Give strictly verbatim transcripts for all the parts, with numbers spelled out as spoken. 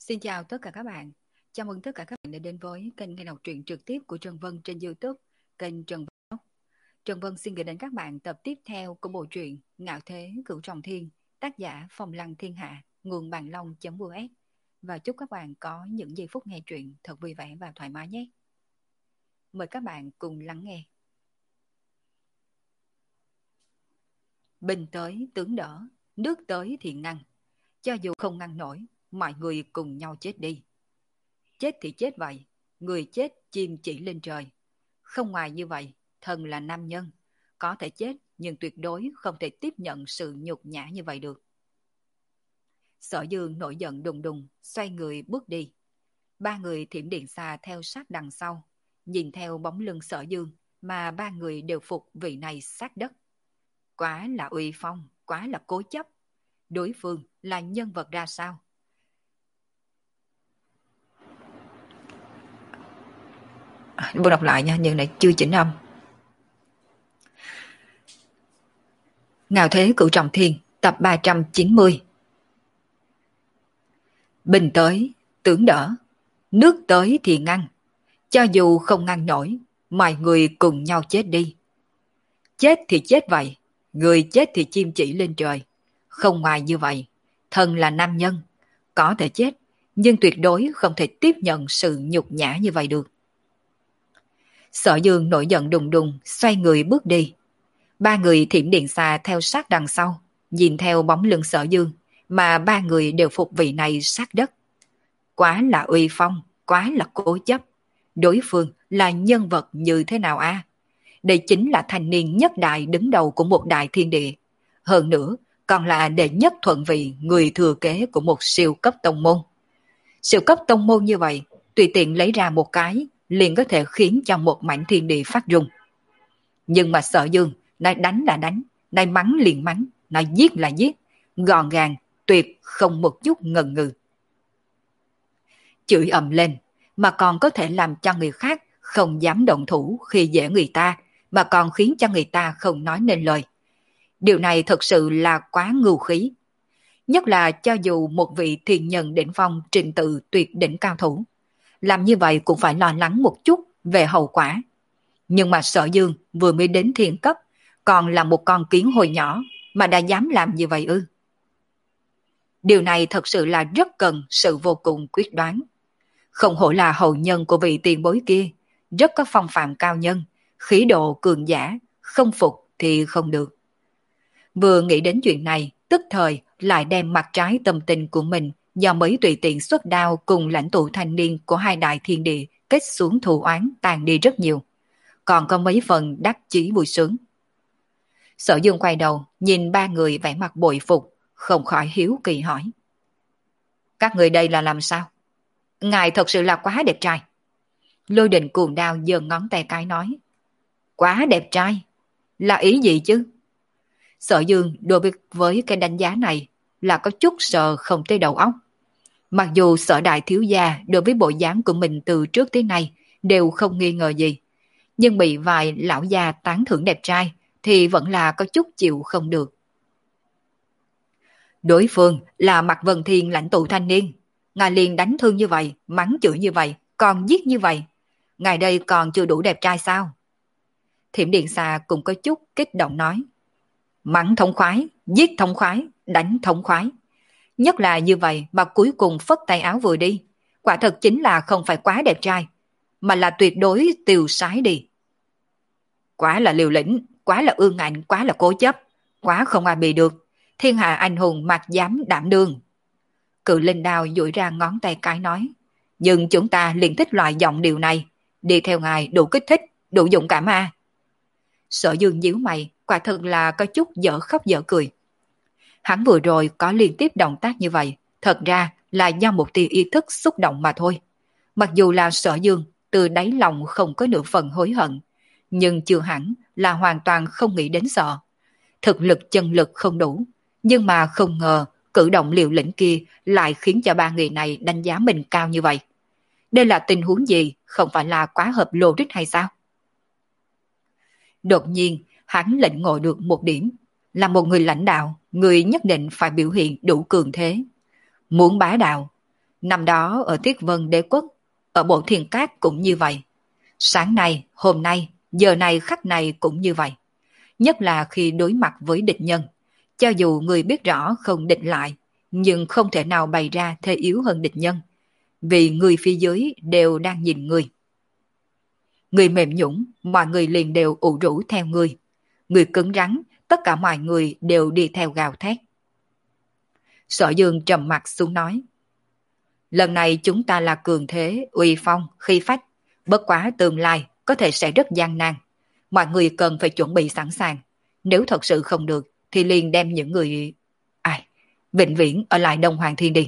Xin chào tất cả các bạn. Chào mừng tất cả các bạn đã đến với kênh nghe đọc truyện trực tiếp của Trần Vân trên YouTube, kênh Trần Vân. Trần Vân xin gửi đến các bạn tập tiếp theo của bộ truyện Ngạo Thế Cửu Trọng Thiên, tác giả Phong Lăng Thiên Hạ, nguồn bàn long.us. Và chúc các bạn có những giây phút nghe truyện thật vui vẻ và thoải mái nhé. Mời các bạn cùng lắng nghe. Binh tới tướng đỡ, nước tới thì ngăn. Cho dù không ngăn nổi, mọi người cùng nhau chết đi. Chết thì chết vậy, người chết chim chỉ lên trời. Không ngoài như vậy, thần là nam nhân. Có thể chết nhưng tuyệt đối không thể tiếp nhận sự nhục nhã như vậy được. Sở Dương nổi giận đùng đùng, xoay người bước đi. Ba người thiểm điện xa theo sát đằng sau. Nhìn theo bóng lưng Sở Dương mà ba người đều phục vị này sát đất. Quá là uy phong, quá là cố chấp. Đối phương là nhân vật ra sao? Tôi đọc lại nha, nhưng này chưa chỉnh âm. Ngạo Thế Cửu Trọng Thiên, tập ba trăm chín mươi. Binh tới, tướng đỡ, nước tới thì ngăn. Cho dù không ngăn nổi, mọi người cùng nhau chết đi. Chết thì chết vậy, người chết thì chim chỉ lên trời. Không ngoài như vậy, thần là nam nhân. Có thể chết, nhưng tuyệt đối không thể tiếp nhận sự nhục nhã như vậy được. Sở Dương nổi giận đùng đùng, xoay người bước đi. Ba người thiểm điện xa theo sát đằng sau, nhìn theo bóng lưng Sở Dương, mà ba người đều phục vị này sát đất. Quá là uy phong, quá là cố chấp. Đối phương là nhân vật như thế nào a? À? Đây chính là thanh niên nhất đại đứng đầu của một đại thiên địa. Hơn nữa, còn là đệ nhất thuận vị người thừa kế của một siêu cấp tông môn. Siêu cấp tông môn như vậy, tùy tiện lấy ra một cái, liền có thể khiến cho một mảnh thiên địa phát rung. Nhưng mà Sở Dương, nay đánh là đánh, nay mắng liền mắng, nay giết là giết, gọn gàng, tuyệt không một chút ngần ngừ. Chửi ầm lên, mà còn có thể làm cho người khác không dám động thủ khi dễ người ta, mà còn khiến cho người ta không nói nên lời. Điều này thật sự là quá ngưu khí. Nhất là cho dù một vị thiền nhân đỉnh phong trình tự tuyệt đỉnh cao thủ, làm như vậy cũng phải lo lắng một chút về hậu quả. Nhưng mà Sở Dương vừa mới đến thiên cấp, còn là một con kiến hồi nhỏ mà đã dám làm như vậy ư? Điều này thật sự là rất cần sự vô cùng quyết đoán. Không hổ là hậu nhân của vị tiền bối kia, rất có phong phạm cao nhân, khí độ cường giả, không phục thì không được. Vừa nghĩ đến chuyện này, tức thời lại đem mặt trái tâm tình của mình do mới tùy tiện xuất đao cùng lãnh tụ thanh niên của hai đại thiên địa kết xuống thù oán tàn đi rất nhiều. Còn có mấy phần đắc chí vui sướng. Sở Dương quay đầu, nhìn ba người vẻ mặt bội phục, không khỏi hiếu kỳ hỏi. Các người đây là làm sao? Ngài thật sự là quá đẹp trai. Lôi Đình cuồng đao giơ ngón tay cái nói. Quá đẹp trai? Là ý gì chứ? Sở Dương đối với, với cái đánh giá này là có chút sợ không tới đầu óc. Mặc dù Sở đại thiếu gia đối với bộ dáng của mình từ trước tới nay đều không nghi ngờ gì, nhưng bị vài lão già tán thưởng đẹp trai thì vẫn là có chút chịu không được. Đối phương là Mạc Vân Thiên lãnh tụ thanh niên. Ngài liền đánh thương như vậy, mắng chửi như vậy, còn giết như vậy. Ngài đây còn chưa đủ đẹp trai sao? Thiểm Điện Xà cũng có chút kích động nói. Mắng thống khoái, giết thống khoái, đánh thống khoái. Nhất là như vậy mà cuối cùng phất tay áo vừa đi. Quả thật chính là không phải quá đẹp trai, mà là tuyệt đối tiêu sái đi. Quá là liều lĩnh, quá là ương ngạnh, quá là cố chấp, quá không ai bị được. Thiên hạ anh hùng mặc dám đảm đương. Cự linh đao duỗi ra ngón tay cái nói. Nhưng chúng ta liền thích loại giọng điều này. Đi theo ngài đủ kích thích, đủ dũng cảm à. Sở Dương nhíu mày, quả thật là có chút dở khóc dở cười. Hắn vừa rồi có liên tiếp động tác như vậy, thật ra là do một tia ý thức xúc động mà thôi. Mặc dù là Sở Dương từ đáy lòng không có nửa phần hối hận, nhưng chưa hẳn là hoàn toàn không nghĩ đến sợ. Thực lực chân lực không đủ, nhưng mà không ngờ cử động liều lĩnh kia lại khiến cho ba người này đánh giá mình cao như vậy. Đây là tình huống gì, không phải là quá hợp logic hay sao? Đột nhiên, hắn lĩnh ngộ được một điểm, là một người lãnh đạo, người nhất định phải biểu hiện đủ cường thế. Muốn bá đạo, Năm đó ở Thiết Vân Đế Quốc, ở Bộ Thiên Cát cũng như vậy. Sáng nay, hôm nay, giờ này khắc này cũng như vậy. Nhất là khi đối mặt với địch nhân. Cho dù người biết rõ không địch lại, nhưng không thể nào bày ra thế yếu hơn địch nhân. Vì người phía dưới đều đang nhìn người. Người mềm nhũn, mọi người liền đều ủ rũ theo người. Người cứng rắn, tất cả mọi người đều đi theo gào thét. Sở Dương trầm mặt xuống nói. Lần này chúng ta là cường thế, uy phong, khí phách. Bất quá tương lai có thể sẽ rất gian nan. Mọi người cần phải chuẩn bị sẵn sàng. Nếu thật sự không được thì liền đem những người... Ai, vĩnh viễn ở lại Đông Hoàng Thiên đi.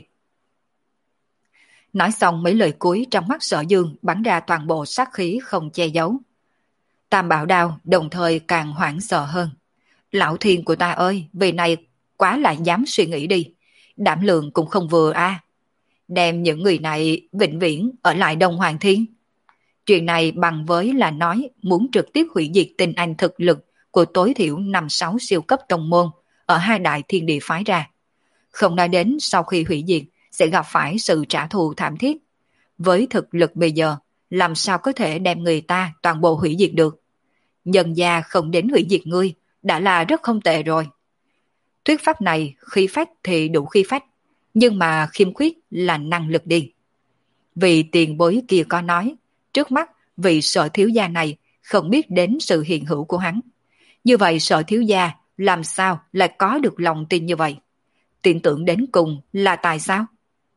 Nói xong mấy lời cuối trong mắt Sở Dương bắn ra toàn bộ sát khí không che giấu. Tam Bảo Đao đồng thời càng hoảng sợ hơn. Lão thiên của ta ơi, vì này quá là dám suy nghĩ đi. Đảm lượng cũng không vừa a à. Đem những người này vĩnh viễn ở lại Đông Hoàng Thiên. Chuyện này bằng với là nói muốn trực tiếp hủy diệt tinh anh thực lực của tối thiểu năm sáu siêu cấp tông môn ở hai đại thiên địa phái ra. Không nói đến sau khi hủy diệt sẽ gặp phải sự trả thù thảm thiết. Với thực lực bây giờ, làm sao có thể đem người ta toàn bộ hủy diệt được? Nhân gia không đến hủy diệt ngươi, đã là rất không tệ rồi. Thuyết pháp này, khí phách thì đủ khí phách, nhưng mà khiêm khuyết là năng lực đi. Vì tiền bối kia có nói, trước mắt vị Sở thiếu gia này không biết đến sự hiện hữu của hắn. Như vậy Sở thiếu gia làm sao lại có được lòng tin như vậy? Tin tưởng đến cùng là tại sao?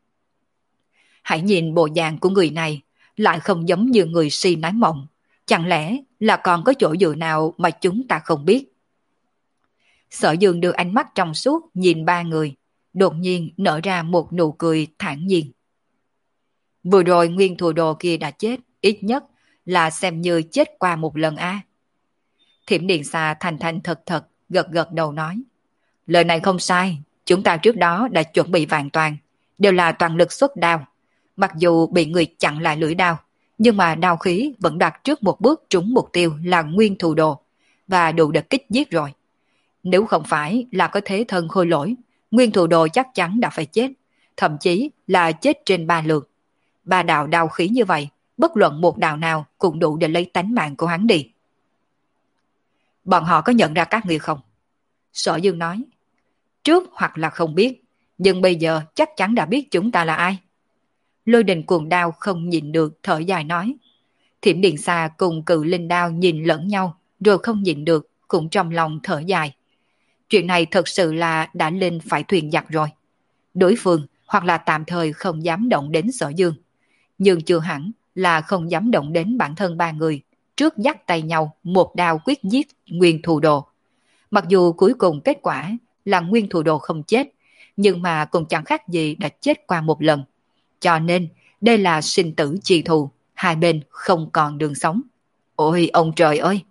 Hãy nhìn bộ dạng của người này, lại không giống như người si nói mộng. Chẳng lẽ là còn có chỗ dựa nào mà chúng ta không biết? Sở Dương đưa ánh mắt trong suốt nhìn ba người, đột nhiên nở ra một nụ cười thản nhiên. Vừa rồi nguyên thù đồ kia đã chết, ít nhất là xem như chết qua một lần a. À. Thiểm Điện Xà thành thành thật thật, gật gật đầu nói. Lời này không sai, chúng ta trước đó đã chuẩn bị vạn toàn, đều là toàn lực xuất đao. Mặc dù bị người chặn lại lưỡi đao, nhưng mà đao khí vẫn đặt trước một bước trúng mục tiêu là nguyên thù đồ, và đủ để kích giết rồi. Nếu không phải là có thế thân khôi lỗi, nguyên thù đồ chắc chắn đã phải chết, thậm chí là chết trên ba lượt. Ba đạo đao khí như vậy, bất luận một đạo nào cũng đủ để lấy tánh mạng của hắn đi. Bọn họ có nhận ra các ngươi không? Sở Dương nói. Trước hoặc là không biết, nhưng bây giờ chắc chắn đã biết chúng ta là ai. Lôi Đình Cuồng Đao không nhìn được thở dài nói. Thiểm Điện Xà cùng Cự Linh Đao nhìn lẫn nhau rồi không nhìn được cũng trong lòng thở dài. Chuyện này thật sự là đã lên phải thuyền giặc rồi. Đối phương hoặc là tạm thời không dám động đến Sở Dương, nhưng chưa hẳn là không dám động đến bản thân ba người trước dắt tay nhau một đao quyết giết nguyên thù đồ. Mặc dù cuối cùng kết quả là nguyên thù đồ không chết, nhưng mà cũng chẳng khác gì đã chết qua một lần. Cho nên đây là sinh tử chi thù, hai bên không còn đường sống. Ôi ông trời ơi!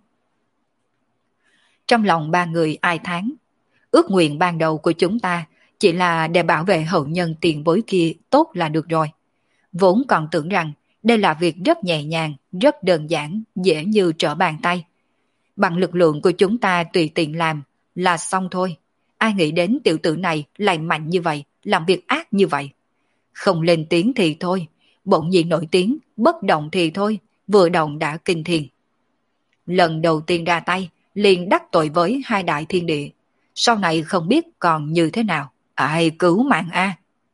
Trong lòng ba người ai thán, ước nguyện ban đầu của chúng ta chỉ là để bảo vệ hậu nhân tiền bối kia tốt là được rồi. Vốn còn tưởng rằng đây là việc rất nhẹ nhàng, rất đơn giản, dễ như trở bàn tay. Bằng lực lượng của chúng ta tùy tiện làm là xong thôi. Ai nghĩ đến tiểu tử này lại mạnh như vậy, làm việc ác như vậy. Không lên tiếng thì thôi, bỗng nhiên nổi tiếng, bất động thì thôi, vừa động đã kinh thiên. Lần đầu tiên ra tay, liền đắc tội với hai đại thiên địa. Sau này không biết còn như thế nào. Ai cứu mạng a?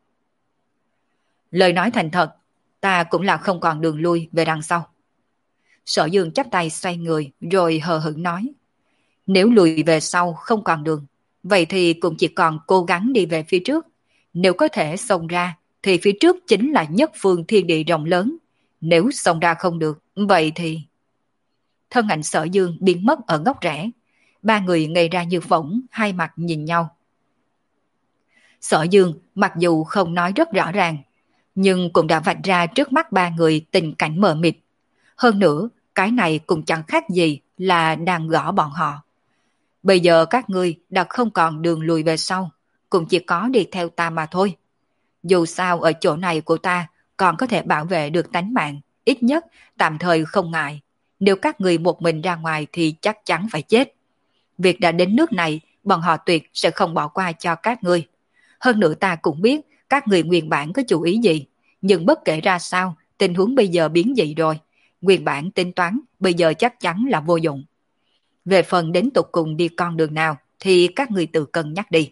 Lời nói thành thật, ta cũng là không còn đường lui về đằng sau. Sở Dương chắp tay xoay người rồi hờ hững nói. Nếu lùi về sau không còn đường, vậy thì cũng chỉ còn cố gắng đi về phía trước. Nếu có thể xông ra, thì phía trước chính là nhất phương thiên địa rộng lớn. Nếu xông ra không được, vậy thì... Thân ảnh Sở Dương biến mất ở góc rẽ. Ba người ngây ra như phỗng, hai mặt nhìn nhau. Sở Dương mặc dù không nói rất rõ ràng, nhưng cũng đã vạch ra trước mắt ba người tình cảnh mờ mịt. Hơn nữa, cái này cũng chẳng khác gì là đang gõ bọn họ. Bây giờ các ngươi đã không còn đường lùi về sau, cũng chỉ có đi theo ta mà thôi. Dù sao ở chỗ này của ta còn có thể bảo vệ được tánh mạng, ít nhất tạm thời không ngại. Nếu các ngươi một mình ra ngoài thì chắc chắn phải chết. Việc đã đến nước này, bọn họ tuyệt sẽ không bỏ qua cho các ngươi. Hơn nữa ta cũng biết các người nguyên bản có chủ ý gì, nhưng bất kể ra sao, tình huống bây giờ biến dị rồi. Nguyên bản tính toán bây giờ chắc chắn là vô dụng. Về phần đến tục cùng đi con đường nào thì các người tự cân nhắc đi.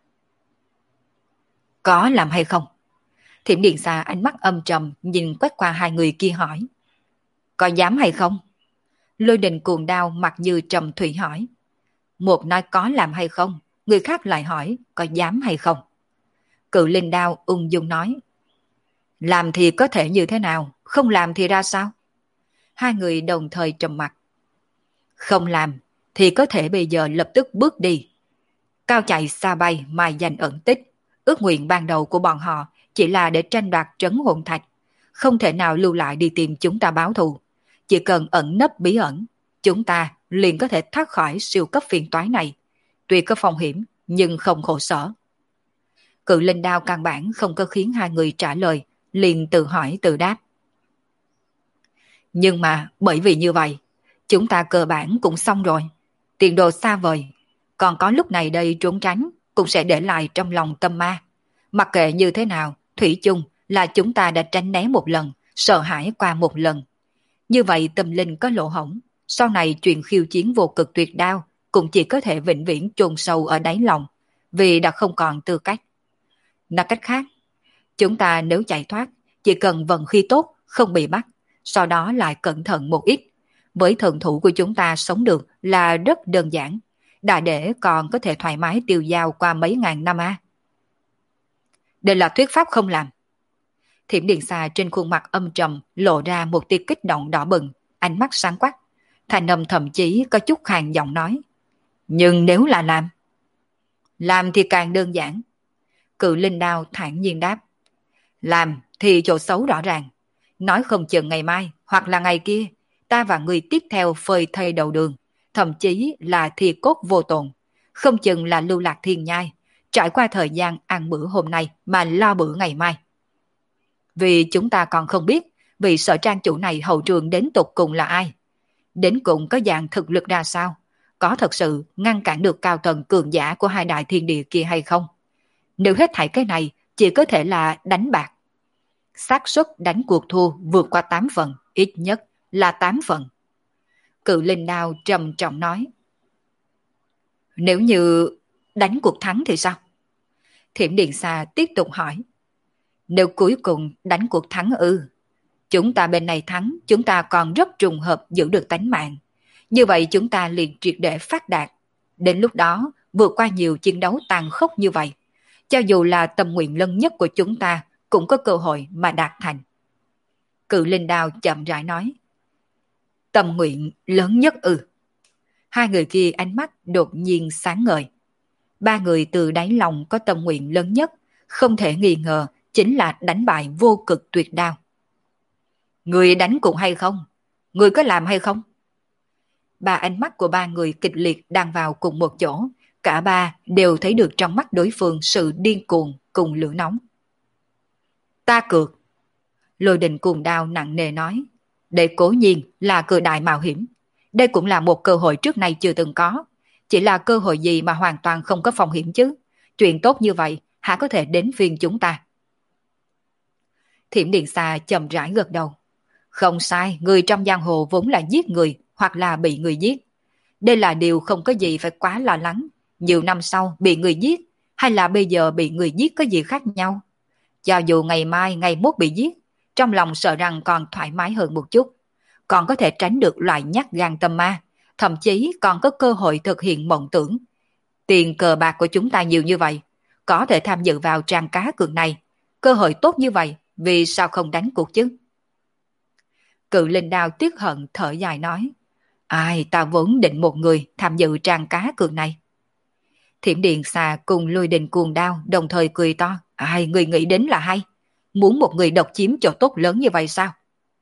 Có làm hay không? Thiểm Điện Xa ánh mắt âm trầm nhìn quét qua hai người kia hỏi. Có dám hay không? Lôi Đình Cuồng Đao mặt như trầm thủy hỏi. Một nói có làm hay không, người khác lại hỏi có dám hay không. Cự Linh Đao ung dung nói. Làm thì có thể như thế nào, không làm thì ra sao? Hai người đồng thời trầm mặt. Không làm thì có thể bây giờ lập tức bước đi. Cao chạy xa bay mai danh ẩn tích. Ước nguyện ban đầu của bọn họ chỉ là để tranh đoạt trấn hồn thạch. Không thể nào lưu lại đi tìm chúng ta báo thù. Chỉ cần ẩn nấp bí ẩn, chúng ta liền có thể thoát khỏi siêu cấp phiền toái này. Tuy có phong hiểm nhưng không khổ sở. Cự Linh Đao căn bản không có khiến hai người trả lời, liền tự hỏi tự đáp. Nhưng mà bởi vì như vậy, chúng ta cơ bản cũng xong rồi. Tiền đồ xa vời, còn có lúc này đây trốn tránh cũng sẽ để lại trong lòng tâm ma. Mặc kệ như thế nào, thủy chung là chúng ta đã tránh né một lần, sợ hãi qua một lần. Như vậy tâm linh có lỗ hổng, sau này chuyện khiêu chiến vô cực tuyệt đao cũng chỉ có thể vĩnh viễn chôn sâu ở đáy lòng, vì đã không còn tư cách. Nói cách khác, chúng ta nếu chạy thoát, chỉ cần vận khí tốt, không bị bắt, sau đó lại cẩn thận một ít. Với thần thủ của chúng ta sống được là rất đơn giản, đã để còn có thể thoải mái tiêu dao qua mấy ngàn năm a. Đây là thuyết pháp không làm. Thiểm Điện Xà trên khuôn mặt âm trầm lộ ra một tia kích động đỏ bừng, ánh mắt sáng quắc. Thành âm thậm chí có chút khàn giọng nói. Nhưng nếu là làm? Làm thì càng đơn giản. Cự Linh Đao thản nhiên đáp. Làm thì chỗ xấu rõ ràng. Nói không chừng ngày mai hoặc là ngày kia, ta và người tiếp theo phơi thây đầu đường, thậm chí là thi cốt vô tồn. Không chừng là lưu lạc thiên nhai, trải qua thời gian ăn bữa hôm nay mà lo bữa ngày mai. Vì chúng ta còn không biết vị sở trang chủ này hậu trường đến tục cùng là ai. Đến cùng có dạng thực lực ra sao, có thật sự ngăn cản được cao tầng cường giả của hai đại thiên địa kia hay không. Nếu hết thảy cái này chỉ có thể là đánh bạc. Xác suất đánh cuộc thua vượt qua tám phần, ít nhất là tám phần. Cự Linh Đao trầm trọng nói. Nếu như đánh cuộc thắng thì sao? Thiểm Điện Xà tiếp tục hỏi. Nếu cuối cùng đánh cuộc thắng ư? Chúng ta bên này thắng, chúng ta còn rất trùng hợp giữ được tánh mạng. Như vậy chúng ta liền triệt để phát đạt. Đến lúc đó, vượt qua nhiều chiến đấu tàn khốc như vậy, cho dù là tâm nguyện lớn nhất của chúng ta cũng có cơ hội mà đạt thành. Cự Linh Đao chậm rãi nói. Tâm nguyện lớn nhất ư? Hai người kia ánh mắt đột nhiên sáng ngời. Ba người từ đáy lòng có tâm nguyện lớn nhất, không thể nghi ngờ chính là đánh bại vô cực tuyệt đao. Người đánh cũng hay không? Người có làm hay không? Ba ánh mắt của ba người kịch liệt đang vào cùng một chỗ, cả ba đều thấy được trong mắt đối phương sự điên cuồng cùng lửa nóng. Ta cược. Lôi Đình Cuồng Đao nặng nề nói. Để cố nhiên là cược đại mạo hiểm. Đây cũng là một cơ hội trước nay chưa từng có. Chỉ là cơ hội gì mà hoàn toàn không có phong hiểm chứ? Chuyện tốt như vậy hả có thể đến phiên chúng ta? Thiểm Điện Xà chậm rãi gật đầu. Không sai, người trong giang hồ vốn là giết người hoặc là bị người giết. Đây là điều không có gì phải quá lo lắng. Nhiều năm sau bị người giết hay là bây giờ bị người giết có gì khác nhau? Cho dù ngày mai, ngày mốt bị giết, trong lòng sợ rằng còn thoải mái hơn một chút. Còn có thể tránh được loại nhát gan tâm ma, thậm chí còn có cơ hội thực hiện mộng tưởng. Tiền cờ bạc của chúng ta nhiều như vậy, có thể tham dự vào trang cá cược này. Cơ hội tốt như vậy, vì sao không đánh cuộc chứ? Cự Linh Đao tiếc hận thở dài nói. Ai, ta vốn định một người tham dự trang cá cược này. Thiểm Điện Xà cùng Lôi Đình Cuồng Đao đồng thời cười to. Ai, người nghĩ đến là hay. Muốn một người độc chiếm chỗ tốt lớn như vậy sao?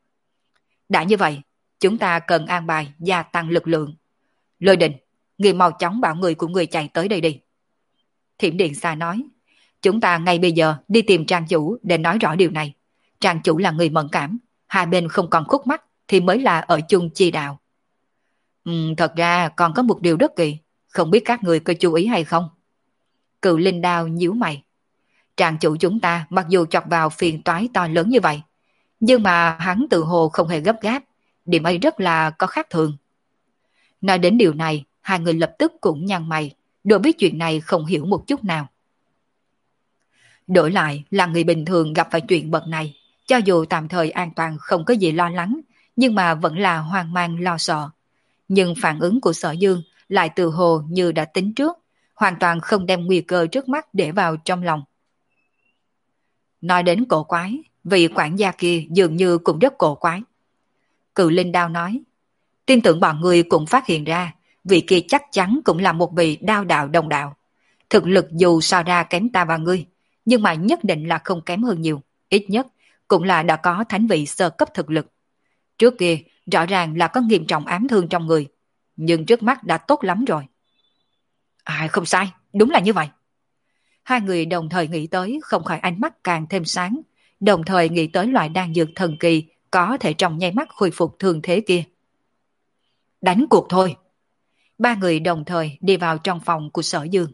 Đã như vậy, chúng ta cần an bài gia tăng lực lượng. Lôi Đình, người mau chóng bảo người của người chạy tới đây đi. Thiểm Điện Xà nói. Chúng ta ngay bây giờ đi tìm trang chủ để nói rõ điều này. Trang chủ là người mẫn cảm, hai bên không còn khúc mắc thì mới là ở chung chi đạo. Ừ, thật ra còn có một điều rất kỳ, không biết các người có chú ý hay không? Cự Linh Đao nhíu mày. Tràng chủ chúng ta mặc dù chọc vào phiền toái to lớn như vậy, nhưng mà hắn tự hồ không hề gấp gáp, điểm ấy rất là có khác thường. Nói đến điều này, hai người lập tức cũng nhăn mày, đối với chuyện này không hiểu một chút nào. Đổi lại là người bình thường gặp phải chuyện bậc này, cho dù tạm thời an toàn không có gì lo lắng, nhưng mà vẫn là hoang mang lo sợ. Nhưng phản ứng của Sở Dương lại từ hồ như đã tính trước, hoàn toàn không đem nguy cơ trước mắt để vào trong lòng. Nói đến cổ quái, vị quản gia kia dường như cũng rất cổ quái. Cự Linh Đao nói, tin tưởng bọn người cũng phát hiện ra, vị kia chắc chắn cũng là một vị đao đạo đồng đạo. Thực lực dù so ra kém ta và ngươi, nhưng mà nhất định là không kém hơn nhiều, ít nhất cũng là đã có thánh vị sơ cấp thực lực. Trước kia rõ ràng là có nghiêm trọng ám thương trong người, nhưng trước mắt đã tốt lắm rồi. À không sai, đúng là như vậy. Hai người đồng thời nghĩ tới, không khỏi ánh mắt càng thêm sáng, đồng thời nghĩ tới loại đan dược thần kỳ có thể trong nháy mắt khôi phục thương thế kia. Đánh cuộc thôi. Ba người đồng thời đi vào trong phòng của Sở Dương.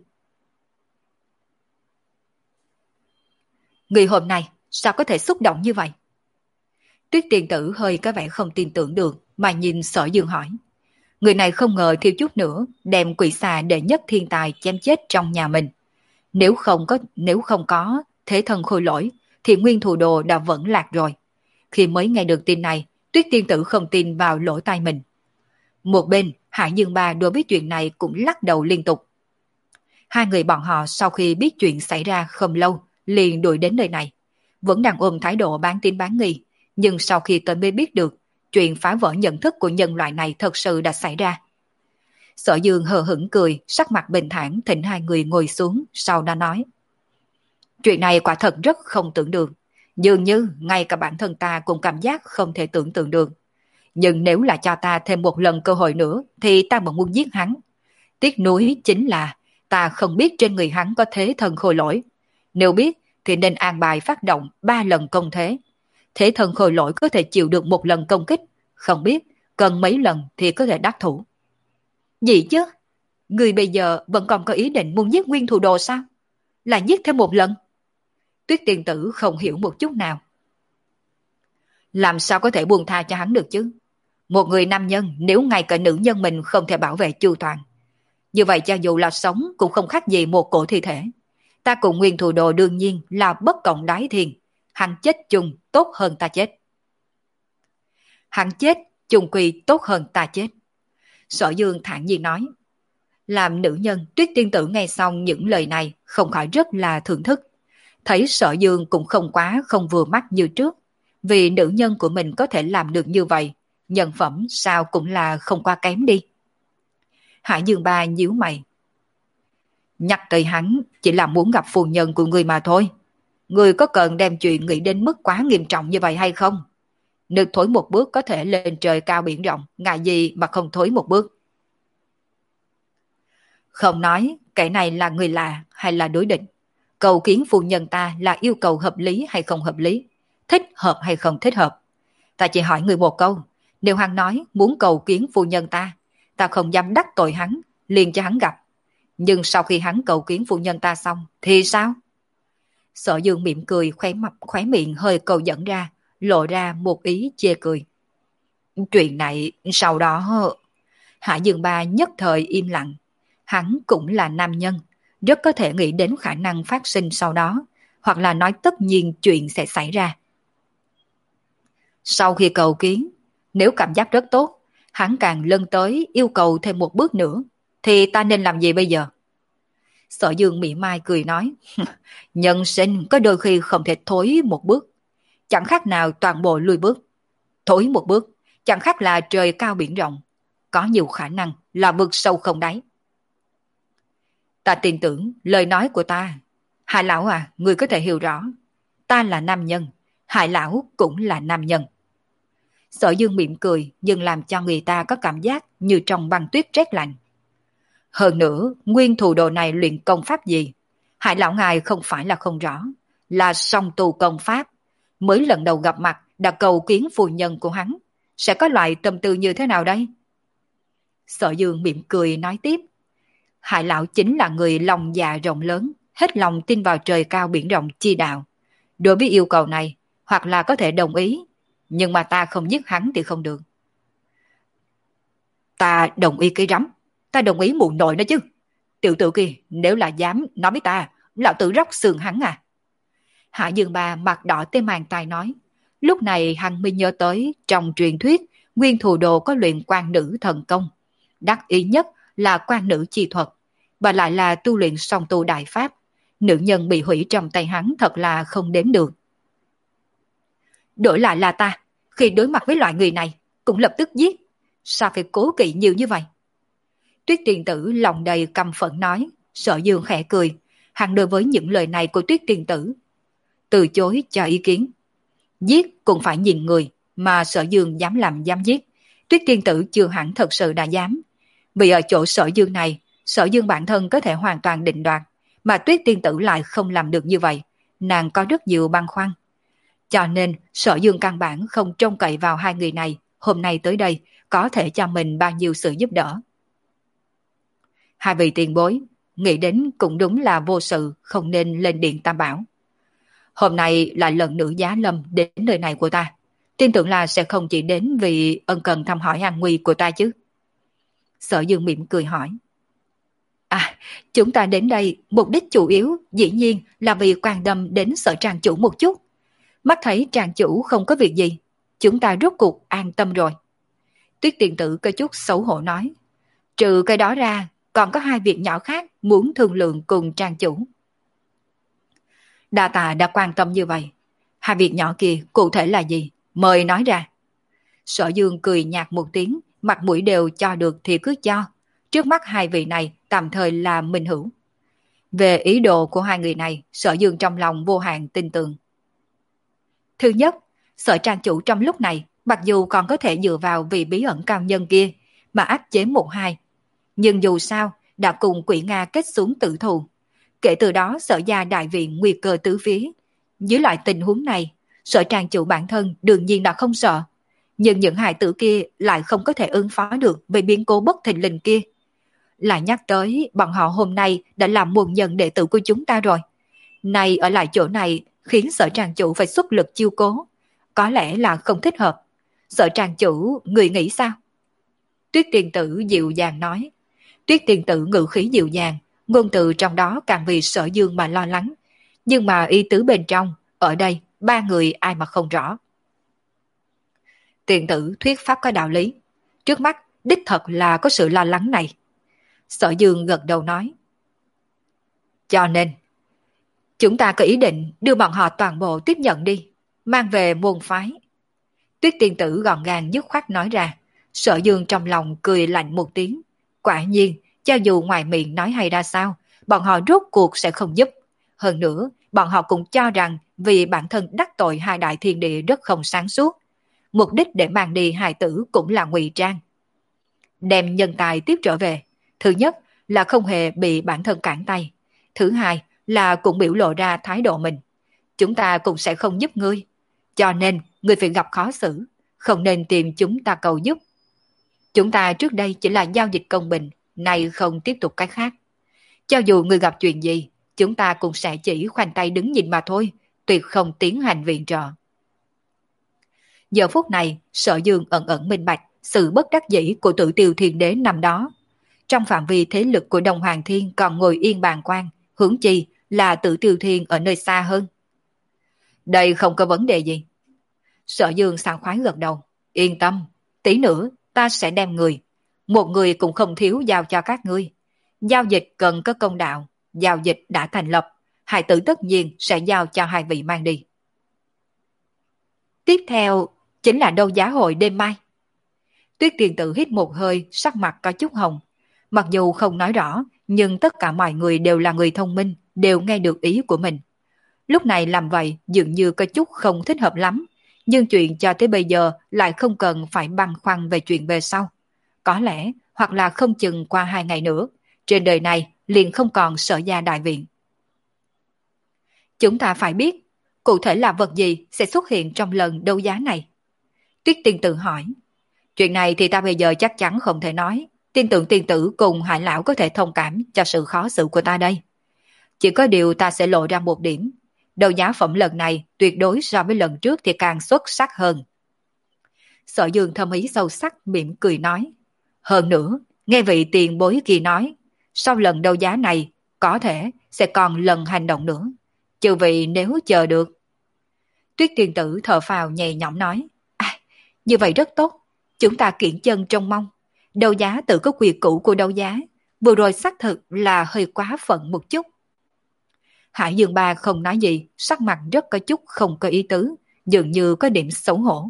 Người hôm nay sao có thể xúc động như vậy? Tuyết tiền tử hơi có vẻ không tin tưởng được mà nhìn Sở Dương hỏi. Người này không ngờ thiếu chút nữa đem quỷ xà đệ nhất thiên tài chém chết trong nhà mình. Nếu không có nếu không có thế thần khôi lỗi thì nguyên thủ đồ đã vẫn lạc rồi. Khi mới nghe được tin này, Tuyết tiên tử không tin vào lỗ tai mình. Một bên, Hải Dương Ba đối với chuyện này cũng lắc đầu liên tục. Hai người bọn họ sau khi biết chuyện xảy ra không lâu, liền đuổi đến nơi này. Vẫn đang ôm thái độ bán tín bán nghi, nhưng sau khi tôi mới biết được, chuyện phá vỡ nhận thức của nhân loại này thật sự đã xảy ra. Sở Dương hờ hững cười, sắc mặt bình thản thỉnh hai người ngồi xuống, sau đó nói. Chuyện này quả thật rất không tưởng được, dường như ngay cả bản thân ta cũng cảm giác không thể tưởng tượng được. Nhưng nếu là cho ta thêm một lần cơ hội nữa thì ta vẫn muốn giết hắn. Tiếc nuối chính là ta không biết trên người hắn có thế thần khôi lỗi. Nếu biết thì nên an bài phát động ba lần công thế. Thế thần khôi lỗi có thể chịu được một lần công kích, không biết cần mấy lần thì có thể đắc thủ. Gì chứ? Người bây giờ vẫn còn có ý định muốn giết nguyên thủ đồ sao? Là giết thêm một lần? Tuyết tiên tử không hiểu một chút nào. Làm sao có thể buông tha cho hắn được chứ? Một người nam nhân nếu ngay cả nữ nhân mình không thể bảo vệ chu toàn, như vậy cho dù là sống cũng không khác gì một cổ thi thể. Ta cùng nguyên thủ đồ đương nhiên là bất cộng đái thiên. Hắn chết chung tốt hơn ta chết. Hắn chết chung quy tốt hơn ta chết. Sở Dương thản nhiên nói. Làm nữ nhân, Tuyết tiên tử nghe xong những lời này không khỏi rất là thưởng thức. Thấy Sở Dương cũng không quá không vừa mắt như trước. Vì nữ nhân của mình có thể làm được như vậy, nhân phẩm sao cũng là không qua kém đi. Hải Dương Ba nhíu mày. Nhắc tới hắn chỉ là muốn gặp phu nhân của người mà thôi. Người có cần đem chuyện nghĩ đến mức quá nghiêm trọng như vậy hay không? Nước thối một bước có thể lên trời cao biển rộng, ngại gì mà không thối một bước. Không nói cái này là người lạ hay là đối địch. Cầu kiến phu nhân ta là yêu cầu hợp lý hay không hợp lý, thích hợp hay không thích hợp. Ta chỉ hỏi người một câu, nếu hắn nói muốn cầu kiến phu nhân ta, ta không dám đắc tội hắn, liền cho hắn gặp. Nhưng sau khi hắn cầu kiến phu nhân ta xong, thì sao? Sở Dương mỉm cười, khóe mặt khóe miệng hơi cầu dẫn ra, lộ ra một ý chê cười. Chuyện này sau đó... Hạ Dương Ba nhất thời im lặng. Hắn cũng là nam nhân, rất có thể nghĩ đến khả năng phát sinh sau đó, hoặc là nói tất nhiên chuyện sẽ xảy ra. Sau khi cầu kiến, nếu cảm giác rất tốt, hắn càng lân tới yêu cầu thêm một bước nữa, thì ta nên làm gì bây giờ? Sở Dương mỉa mai cười nói, nhân sinh có đôi khi không thể thối một bước, chẳng khác nào toàn bộ lùi bước. Thối một bước, chẳng khác là trời cao biển rộng, có nhiều khả năng là vực sâu không đáy. Ta tin tưởng lời nói của ta. Hải lão à, ngươi có thể hiểu rõ, ta là nam nhân, Hải lão cũng là nam nhân. Sở Dương mỉm cười nhưng làm cho người ta có cảm giác như trong băng tuyết rét lạnh. Hơn nữa, nguyên thủ đồ này luyện công pháp gì? Hải lão ngài không phải là không rõ, là song tu công pháp. Mới lần đầu gặp mặt đã cầu kiến phu nhân của hắn, sẽ có loại tâm tư như thế nào đây? Sở Dương mỉm cười nói tiếp. Hải lão chính là người lòng dạ rộng lớn, hết lòng tin vào trời cao biển rộng chi đạo. Đối với yêu cầu này, hoặc là có thể đồng ý, nhưng mà ta không giết hắn thì không được. Ta đồng ý cái rắm, ta đồng ý muộn nội đó chứ. Tiểu tử kia, nếu là dám nói với ta, lão tử róc xương hắn à. Hạ Dương Ba mặt đỏ tới mang tai nói. Lúc này hắn mới nhớ tới trong truyền thuyết, Nguyên Thù Đồ có luyện quan nữ thần công. Đắc ý nhất là quan nữ chi thuật, và lại là tu luyện song tu đại pháp. Nữ nhân bị hủy trong tay hắn thật là không đếm được. Đổi lại là ta, khi đối mặt với loại người này, cũng lập tức giết. Sao phải cố kỵ nhiều như vậy? Tuyết Tiên Tử lòng đầy căm phẫn nói. Sở Dương khẽ cười. Hắn đối với những lời này của Tuyết Tiên Tử từ chối cho ý kiến. Giết cũng phải nhìn người, mà Sở Dương dám làm dám giết. Tuyết Tiên Tử chưa hẳn thật sự đã dám. Vì ở chỗ Sở Dương này, Sở Dương bản thân có thể hoàn toàn định đoạt, mà Tuyết Tiên Tử lại không làm được như vậy. Nàng có rất nhiều băn khoăn. Cho nên Sở Dương căn bản không trông cậy vào hai người này hôm nay tới đây có thể cho mình bao nhiêu sự giúp đỡ. Hai vị tiền bối, nghĩ đến cũng đúng là vô sự, không nên lên điện Tam Bảo. Hôm nay là lần nữ giá lâm đến nơi này của ta. Tin tưởng là sẽ không chỉ đến vì ân cần thăm hỏi an nguy của ta chứ. Sở Dương mỉm cười hỏi. À, chúng ta đến đây mục đích chủ yếu dĩ nhiên là vì quan tâm đến Sở Trang chủ một chút. Mắt thấy Trang chủ không có việc gì, chúng ta rốt cuộc an tâm rồi. Tuyết Tiên Tử có chút xấu hổ nói. Trừ cái đó ra, còn có hai việc nhỏ khác muốn thương lượng cùng Trang chủ. Đa Tạ đã quan tâm như vậy. Hai việc nhỏ kia cụ thể là gì? Mời nói ra. Sở Dương cười nhạt một tiếng, mặt mũi đều cho được thì cứ cho. Trước mắt hai vị này tạm thời là minh hữu. Về ý đồ của hai người này, Sở Dương trong lòng vô hạn tin tưởng. Thứ nhất, Sở Trang chủ trong lúc này, mặc dù còn có thể dựa vào vị bí ẩn cao nhân kia, mà áp chế một hai. Nhưng dù sao, đã cùng Quỷ Nga kết xuống tử thù. Kể từ đó Sở gia đại viện nguy cơ tứ phía. Dưới loại tình huống này, Sở Trang chủ bản thân đương nhiên đã không sợ. Nhưng những hài tử kia lại không có thể ứng phó được về biến cố bất thình lình kia. Lại nhắc tới bọn họ hôm nay đã làm muôn nhân đệ tử của chúng ta rồi. Này ở lại chỗ này khiến Sở Trang chủ phải xuất lực chiêu cố. Có lẽ là không thích hợp. Sở Trang chủ, người nghĩ sao? Tuyết Tiên Tử dịu dàng nói. Tuyết Tiên Tử ngữ khí dịu dàng, ngôn từ trong đó càng vì Sở Dương mà lo lắng. Nhưng mà ý tứ bên trong, ở đây ba người ai mà không rõ. Tiên Tử thuyết pháp có đạo lý. Trước mắt đích thật là có sự lo lắng này. Sở Dương gật đầu nói. Cho nên, chúng ta có ý định đưa bọn họ toàn bộ tiếp nhận đi, mang về môn phái. Tuyết Tiên Tử gọn gàng dứt khoát nói ra. Sở Dương trong lòng cười lạnh một tiếng. Quả nhiên, cho dù ngoài miệng nói hay ra sao, bọn họ rốt cuộc sẽ không giúp. Hơn nữa, bọn họ cũng cho rằng vì bản thân đắc tội hai đại thiên địa rất không sáng suốt. Mục đích để mang đi hài tử cũng là ngụy trang. Đem nhân tài tiếp trở về. Thứ nhất là không hề bị bản thân cản tay. Thứ hai là cũng biểu lộ ra thái độ mình. Chúng ta cũng sẽ không giúp ngươi. Cho nên, ngươi phải gặp khó xử. Không nên tìm chúng ta cầu giúp. Chúng ta trước đây chỉ là giao dịch công bình, nay không tiếp tục cái khác. Cho dù ngươi gặp chuyện gì, chúng ta cũng sẽ chỉ khoanh tay đứng nhìn mà thôi, tuyệt không tiến hành viện trợ. Giờ phút này, Sở Dương ẩn ẩn minh bạch sự bất đắc dĩ của Tử Tiêu Thiên Đế năm đó. Trong phạm vi thế lực của Đông Hoàng Thiên còn ngồi yên bàn quan, huống chi là Tử Tiêu Thiên ở nơi xa hơn. Đây không có vấn đề gì. Sở Dương sảng khoái gật đầu. Yên tâm, tí nữa ta sẽ đem người. Một người cũng không thiếu giao cho các ngươi. Giao dịch cần có công đạo. Giao dịch đã thành lập. Hải tử tất nhiên sẽ giao cho hai vị mang đi. Tiếp theo chính là đấu giá hội đêm mai. Tuyết Tiên Tử hít một hơi, sắc mặt có chút hồng. Mặc dù không nói rõ, nhưng tất cả mọi người đều là người thông minh, đều nghe được ý của mình. Lúc này làm vậy dường như có chút không thích hợp lắm, nhưng chuyện cho tới bây giờ lại không cần phải băn khoăn về chuyện về sau. Có lẽ, hoặc là không chừng qua hai ngày nữa, trên đời này liền không còn Sở gia đại viện. Chúng ta phải biết, cụ thể là vật gì sẽ xuất hiện trong lần đấu giá này? Tuyết Tiên Tử hỏi. Chuyện này thì ta bây giờ chắc chắn không thể nói. Tin tưởng tiên tử cùng Hải lão có thể thông cảm cho sự khó xử của ta đây. Chỉ có điều ta sẽ lộ ra một điểm. Đấu giá phẩm lần này tuyệt đối so với lần trước thì càng xuất sắc hơn. Sở Dương thâm ý sâu sắc mỉm cười nói. Hơn nữa, nghe vị tiền bối kia nói, sau lần đấu giá này, có thể sẽ còn lần hành động nữa. Chư vị nếu chờ được. Tuyết tiên tử thở phào nhẹ nhõm nói. À, như vậy rất tốt. Chúng ta kiển chân trông mong. Đấu giá tự có quy củ của đấu giá. Vừa rồi xác thực là hơi quá phận một chút. Hải Dương Ba không nói gì, sắc mặt rất có chút không có ý tứ, dường như có điểm xấu hổ.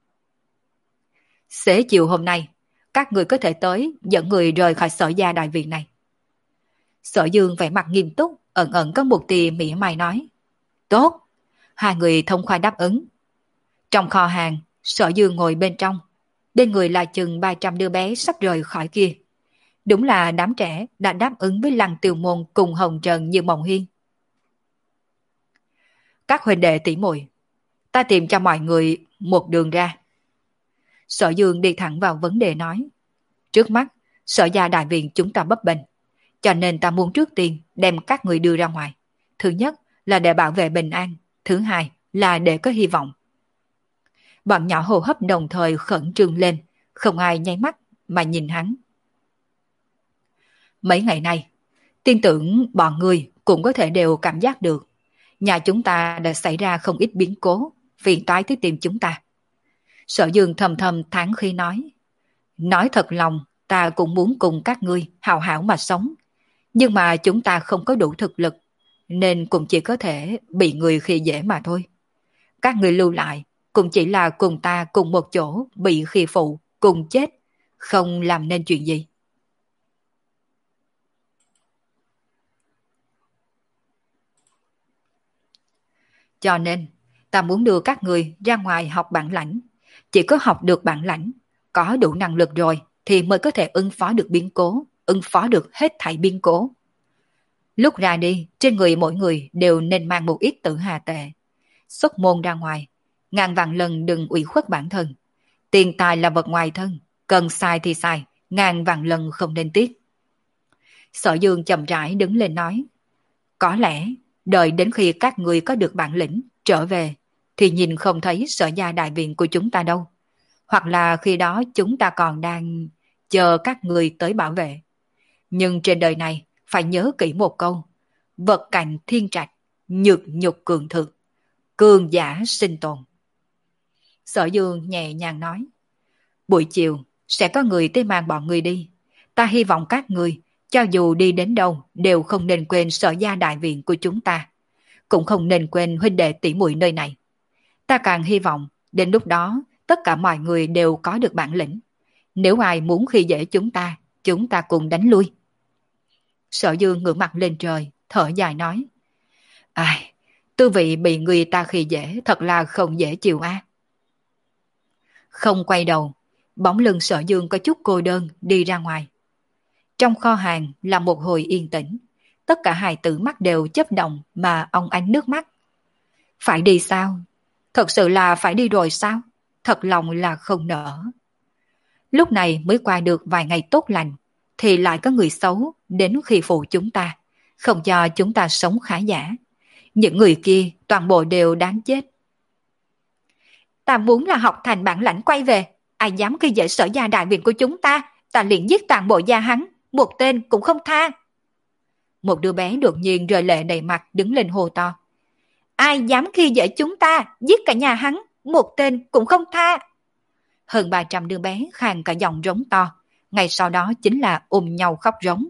Xế chiều hôm nay, các người có thể tới dẫn người rời khỏi Sở Gia đại viện này. Sở Dương vẻ mặt nghiêm túc, ẩn ẩn có một tia mỉa mai nói. Tốt, hai người thông khoái đáp ứng. Trong kho hàng, Sở Dương ngồi bên trong, bên người là chừng ba trăm đứa bé sắp rời khỏi kia. Đúng là đám trẻ đã đáp ứng với Lăng Tiêu Môn cùng Hồng Trần như mộng hiên. Các huynh đệ tỷ muội, ta tìm cho mọi người một đường ra. Sở Dương đi thẳng vào vấn đề nói. Trước mắt, Sở Gia đại viện chúng ta bấp bênh, cho nên ta muốn trước tiên đem các người đưa ra ngoài. Thứ nhất là để bảo vệ bình an, thứ hai là để có hy vọng. Bọn nhỏ hô hấp đồng thời khẩn trương lên, không ai nháy mắt mà nhìn hắn. Mấy ngày nay, tin tưởng bọn người cũng có thể đều cảm giác được. Nhà chúng ta đã xảy ra không ít biến cố, phiền toái tới tìm chúng ta. Sở Dương thầm thầm thán khi nói. Nói thật lòng, ta cũng muốn cùng các ngươi hào hảo mà sống. Nhưng mà chúng ta không có đủ thực lực, nên cũng chỉ có thể bị người khi dễ mà thôi. Các người lưu lại, cũng chỉ là cùng ta cùng một chỗ bị khi phụ, cùng chết, không làm nên chuyện gì. Cho nên, ta muốn đưa các người ra ngoài học bản lãnh. Chỉ có học được bản lãnh, có đủ năng lực rồi thì mới có thể ứng phó được biến cố, ứng phó được hết thảy biến cố. Lúc ra đi, trên người mỗi người đều nên mang một ít tự hà tệ. Xuất môn ra ngoài, ngàn vạn lần đừng ủy khuất bản thân. Tiền tài là vật ngoài thân, cần xài thì xài, ngàn vạn lần không nên tiếc. Sở Dương chậm rãi đứng lên nói. Có lẽ, đợi đến khi các người có được bản lĩnh, trở về, thì nhìn không thấy Sở Gia đại viện của chúng ta đâu. Hoặc là khi đó chúng ta còn đang chờ các người tới bảo vệ. Nhưng trên đời này, phải nhớ kỹ một câu. Vật cạnh thiên trạch, nhược nhục cường thực, cường giả sinh tồn. Sở Dương nhẹ nhàng nói. Buổi chiều, sẽ có người tới mang bọn người đi. Ta hy vọng các người, cho dù đi đến đâu, đều không nên quên Sở Gia đại viện của chúng ta. Cũng không nên quên huynh đệ tỷ muội nơi này. Ta càng hy vọng, đến lúc đó, tất cả mọi người đều có được bản lĩnh. Nếu ai muốn khi dễ chúng ta, chúng ta cùng đánh lui. Sở Dương ngửa mặt lên trời, thở dài nói. Ai, tư vị bị người ta khi dễ thật là không dễ chịu á. Không quay đầu, bóng lưng Sở Dương có chút cô đơn đi ra ngoài. Trong kho hàng là một hồi yên tĩnh. Tất cả hài tử mắt đều chớp động mà ông ánh nước mắt. Phải đi sao? Thật sự là phải đi rồi sao? Thật lòng là không nỡ. Lúc này mới qua được vài ngày tốt lành, thì lại có người xấu đến khi phụ chúng ta, không cho chúng ta sống khá giả. Những người kia toàn bộ đều đáng chết. Ta muốn là học thành bản lãnh quay về, ai dám khi dễ Sở Gia đại viện của chúng ta, ta liền giết toàn bộ gia hắn, một tên cũng không tha. Một đứa bé đột nhiên rơi lệ đầy mặt đứng lên hô to. Ai dám khi dễ chúng ta, giết cả nhà hắn, một tên cũng không tha. Hơn ba trăm đứa bé khàn cả giọng rống to, ngay sau đó chính là ôm nhau khóc rống.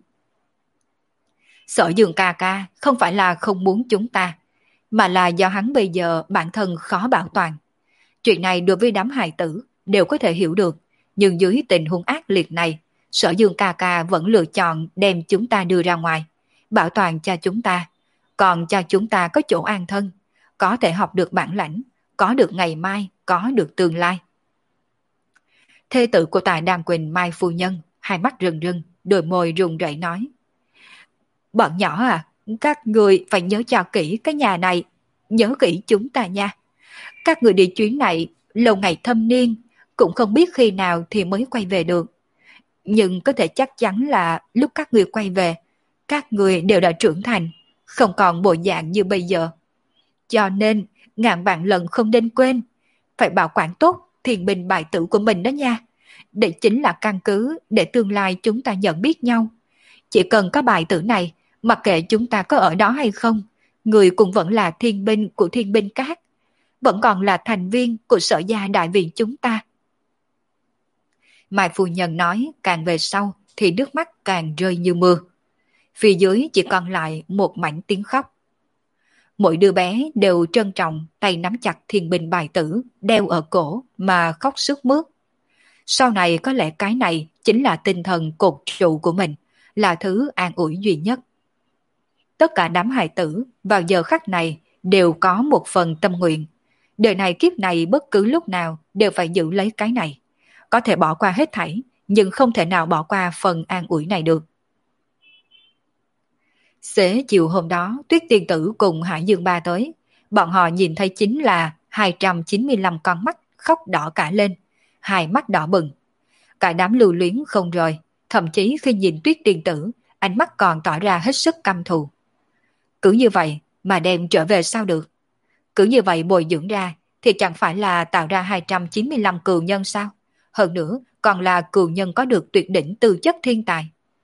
Sở Dương ca ca không phải là không muốn chúng ta, mà là do hắn bây giờ bản thân khó bảo toàn. Chuyện này đối với đám hài tử đều có thể hiểu được, nhưng dưới tình huống ác liệt này, Sở Dương ca ca vẫn lựa chọn đem chúng ta đưa ra ngoài, bảo toàn cho chúng ta, còn cho chúng ta có chỗ an thân, có thể học được bản lãnh, có được ngày mai, có được tương lai. Thê tử của Tài Đan Quỳnh Mai phu nhân, hai mắt rưng rưng, đôi môi run rẩy nói. Bọn nhỏ à, các người phải nhớ cho kỹ cái nhà này, nhớ kỹ chúng ta nha. Các người đi chuyến này, lâu ngày thâm niên, cũng không biết khi nào thì mới quay về được. Nhưng có thể chắc chắn là lúc các người quay về, các người đều đã trưởng thành, không còn bộ dạng như bây giờ. Cho nên, ngàn vạn lần không nên quên, phải bảo quản tốt thiên binh bài tử của mình đó nha. Đây chính là căn cứ để tương lai chúng ta nhận biết nhau. Chỉ cần có bài tử này, mặc kệ chúng ta có ở đó hay không, người cũng vẫn là thiên binh của thiên binh các, vẫn còn là thành viên của sở gia đại viện chúng ta. Mai phu nhân nói càng về sau thì nước mắt càng rơi như mưa. Phía dưới chỉ còn lại một mảnh tiếng khóc. Mỗi đứa bé đều trân trọng tay nắm chặt thiên binh bài tử đeo ở cổ mà khóc sướt mướt. Sau này có lẽ cái này chính là tinh thần cột trụ của mình, là thứ an ủi duy nhất. Tất cả đám hài tử vào giờ khắc này đều có một phần tâm nguyện. Đời này kiếp này bất cứ lúc nào đều phải giữ lấy cái này. Có thể bỏ qua hết thảy, nhưng không thể nào bỏ qua phần an ủi này được. Xế chiều hôm đó, Tuyết Tiên Tử cùng Hải Dương Ba tới. Bọn họ nhìn thấy chính là hai trăm chín mươi lăm con mắt khóc đỏ cả lên, hai mắt đỏ bừng. Cả đám lưu luyến không rời, thậm chí khi nhìn Tuyết Tiên Tử, ánh mắt còn tỏ ra hết sức căm thù. Cứ như vậy mà đem trở về sao được? Cứ như vậy bồi dưỡng ra thì chẳng phải là tạo ra hai trăm chín mươi lăm cừu nhân sao? Hơn nữa còn là cừu nhân có được tuyệt đỉnh tư chất thiên tài.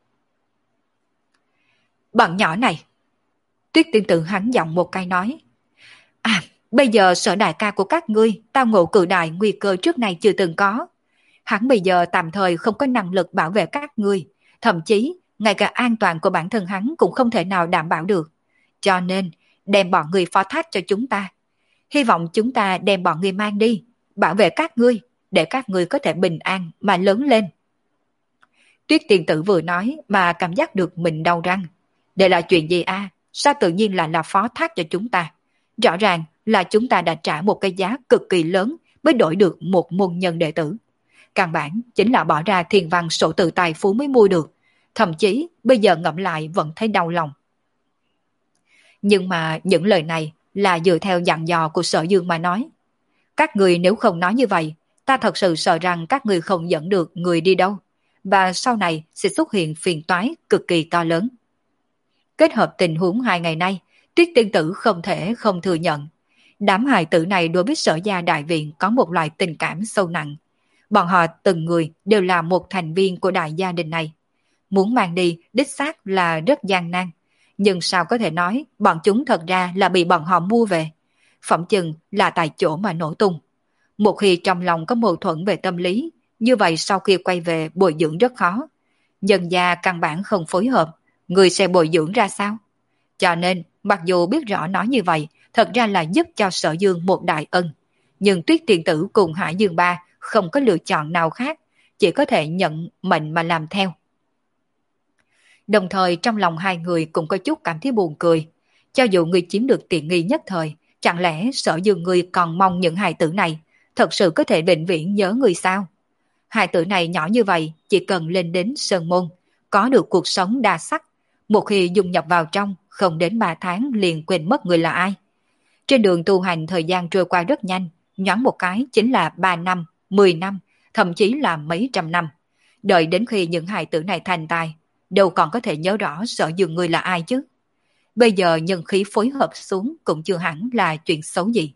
Bọn nhỏ này, Tuyết Tiên Tử hắn giọng một cái nói. À, bây giờ sở đại ca của các ngươi tao ngộ cự đại nguy cơ trước này chưa từng có. Hắn bây giờ tạm thời không có năng lực bảo vệ các ngươi, thậm chí ngay cả an toàn của bản thân hắn cũng không thể nào đảm bảo được. Cho nên đem bọn ngươi phó thác cho chúng ta. Hy vọng chúng ta đem bọn ngươi mang đi, bảo vệ các ngươi, để các ngươi có thể bình an mà lớn lên. Tuyết Tiên Tử vừa nói mà cảm giác được mình đau răng. Đây là chuyện gì a? À? Sao tự nhiên lại là phó thác cho chúng ta? Rõ ràng là chúng ta đã trả một cái giá cực kỳ lớn mới đổi được một môn nhân đệ tử. Căn bản chính là bỏ ra thiên văn sổ tự tài phú mới mua được. Thậm chí bây giờ ngẫm lại vẫn thấy đau lòng. Nhưng mà những lời này là dựa theo dặn dò của Sở Dương mà nói. Các người nếu không nói như vậy, ta thật sự sợ rằng các người không dẫn được người đi đâu. Và sau này sẽ xuất hiện phiền toái cực kỳ to lớn. Kết hợp tình huống hai ngày nay, Tuyết Tiên Tử không thể không thừa nhận. Đám hài tử này đối với Sở gia đại viện có một loại tình cảm sâu nặng. Bọn họ từng người đều là một thành viên của đại gia đình này. Muốn mang đi đích xác là rất gian nan. Nhưng sao có thể nói bọn chúng thật ra là bị bọn họ mua về. Phỏng chừng là tại chỗ mà nổ tung. Một khi trong lòng có mâu thuẫn về tâm lý, như vậy sau khi quay về bồi dưỡng rất khó. Nhân gia căn bản không phối hợp, người sẽ bồi dưỡng ra sao? Cho nên, mặc dù biết rõ nói như vậy, thật ra là giúp cho Sở Dương một đại ân. Nhưng Tuyết Tiên Tử cùng Hải Dương Ba không có lựa chọn nào khác, chỉ có thể nhận mệnh mà làm theo. Đồng thời trong lòng hai người cũng có chút cảm thấy buồn cười. Cho dù người chiếm được tiện nghi nhất thời, chẳng lẽ Sở Dương người còn mong những hài tử này thật sự có thể vĩnh viễn nhớ người sao? Hài tử này nhỏ như vậy, chỉ cần lên đến Sơn Môn, có được cuộc sống đa sắc, một khi dung nhập vào trong, không đến ba tháng liền quên mất người là ai. Trên đường tu hành thời gian trôi qua rất nhanh, nhoáng một cái chính là ba năm, mười năm, thậm chí là mấy trăm năm. Đợi đến khi những hài tử này thành tài, đâu còn có thể nhớ rõ Sở Dương người là ai chứ. Bây giờ nhân khí phối hợp xuống cũng chưa hẳn là chuyện xấu gì.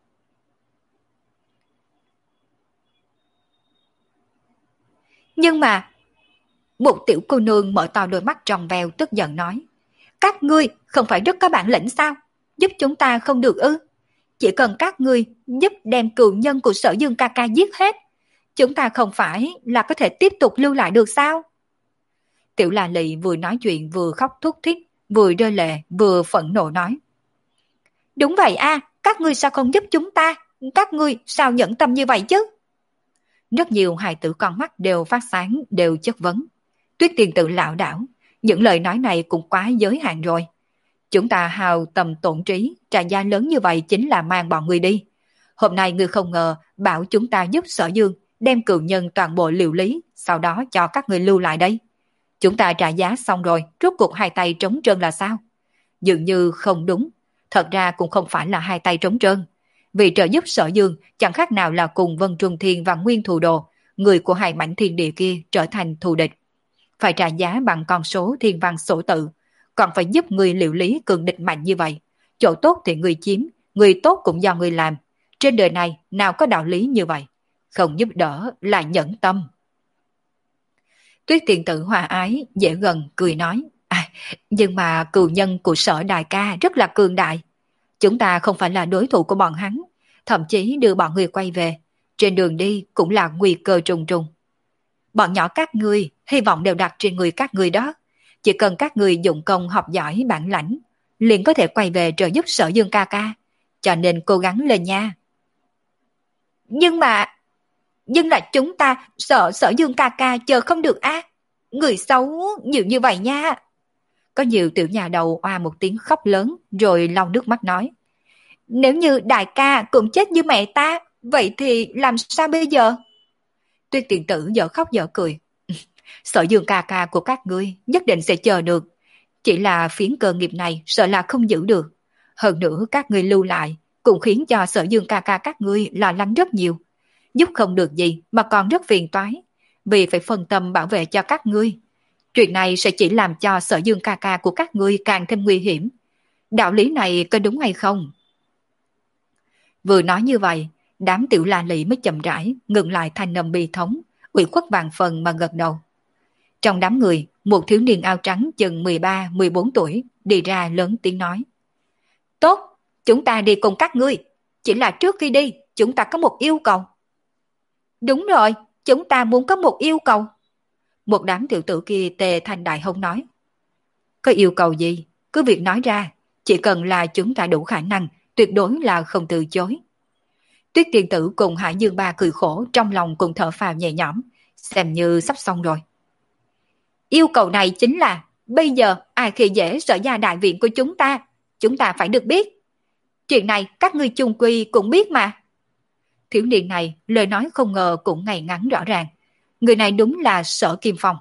Nhưng mà, một tiểu cô nương mở to đôi mắt tròn veo tức giận nói. Các ngươi không phải rất có bản lĩnh sao? Giúp chúng ta không được ư? Chỉ cần các ngươi giúp đem cừu nhân của Sở Dương ca ca giết hết, chúng ta không phải là có thể tiếp tục lưu lại được sao? Tiểu La Lị vừa nói chuyện vừa khóc thút thít, vừa rơi lệ vừa phẫn nộ nói. Đúng vậy a, các ngươi sao không giúp chúng ta? Các ngươi sao nhẫn tâm như vậy chứ? Rất nhiều hài tử con mắt đều phát sáng, đều chất vấn. Tuyết Tiên Tử lảo đảo, những lời nói này cũng quá giới hạn rồi. Chúng ta hào tầm tổn trí, trả giá lớn như vậy chính là mang bọn người đi. Hôm nay ngươi không ngờ bảo chúng ta giúp Sở Dương đem cừu nhân toàn bộ liều lý, sau đó cho các người lưu lại đây. Chúng ta trả giá xong rồi, rốt cuộc hai tay trống trơn là sao? Dường như không đúng, thật ra cũng không phải là hai tay trống trơn. Vì trợ giúp Sở Dương chẳng khác nào là cùng Vân Trung Thiên và Nguyên Thù Đồ, người của hai mảnh thiên địa kia trở thành thù địch. Phải trả giá bằng con số thiên văn sổ tự, còn phải giúp người liệu lý cường địch mạnh như vậy. Chỗ tốt thì người chiếm, người tốt cũng do người làm. Trên đời này nào có đạo lý như vậy. Không giúp đỡ là nhẫn tâm. Tuyết tiền tử hòa ái, dễ gần, cười nói. À, nhưng mà cừu nhân của Sở đại ca rất là cường đại. Chúng ta không phải là đối thủ của bọn hắn, thậm chí đưa bọn người quay về. Trên đường đi cũng là nguy cơ trùng trùng. Bọn nhỏ các ngươi, hy vọng đều đặt trên người các ngươi đó. Chỉ cần các ngươi dụng công học giỏi bản lãnh, liền có thể quay về trợ giúp Sở Dương ca ca. Cho nên cố gắng lên nha. Nhưng mà, nhưng là chúng ta sợ Sở Dương ca ca chờ không được á. Người xấu nhiều như vậy nha. Có nhiều tiểu nhà đầu oa một tiếng khóc lớn rồi lau nước mắt nói. Nếu như đại ca cũng chết như mẹ ta, vậy thì làm sao bây giờ? Tuyết tiền tử dở khóc dở cười. Sở Dương ca ca của các ngươi nhất định sẽ chờ được. Chỉ là phiến cơ nghiệp này sợ là không giữ được. Hơn nữa các ngươi lưu lại cũng khiến cho Sở Dương ca ca các ngươi lo lắng rất nhiều. Giúp không được gì mà còn rất phiền toái. Vì phải phân tâm bảo vệ cho các ngươi. Chuyện này sẽ chỉ làm cho Sở Dương ca ca của các ngươi càng thêm nguy hiểm. Đạo lý này có đúng hay không? Vừa nói như vậy, đám tiểu la lị mới chậm rãi ngừng lại thanh âm bi thống, ủy khuất vàng phần mà gật đầu. Trong đám người, một thiếu niên áo trắng chừng mười ba mười bốn tuổi đi ra lớn tiếng nói. Tốt, chúng ta đi cùng các ngươi. Chỉ là trước khi đi, chúng ta có một yêu cầu. Đúng rồi, chúng ta muốn có một yêu cầu. Một đám tiểu tử kia tề thành đại hông nói. Có yêu cầu gì? Cứ việc nói ra. Chỉ cần là chúng ta đủ khả năng, tuyệt đối là không từ chối. Tuyết tiên tử cùng Hải Dương Ba cười khổ, trong lòng cùng thở phào nhẹ nhõm, xem như sắp xong rồi. Yêu cầu này chính là, bây giờ ai khi dễ Sở gia đại viện của chúng ta, chúng ta phải được biết. Chuyện này các ngươi chung quy cũng biết mà. Thiếu niên này lời nói không ngờ cũng ngay ngắn rõ ràng. Người này đúng là Sở Kim Phong.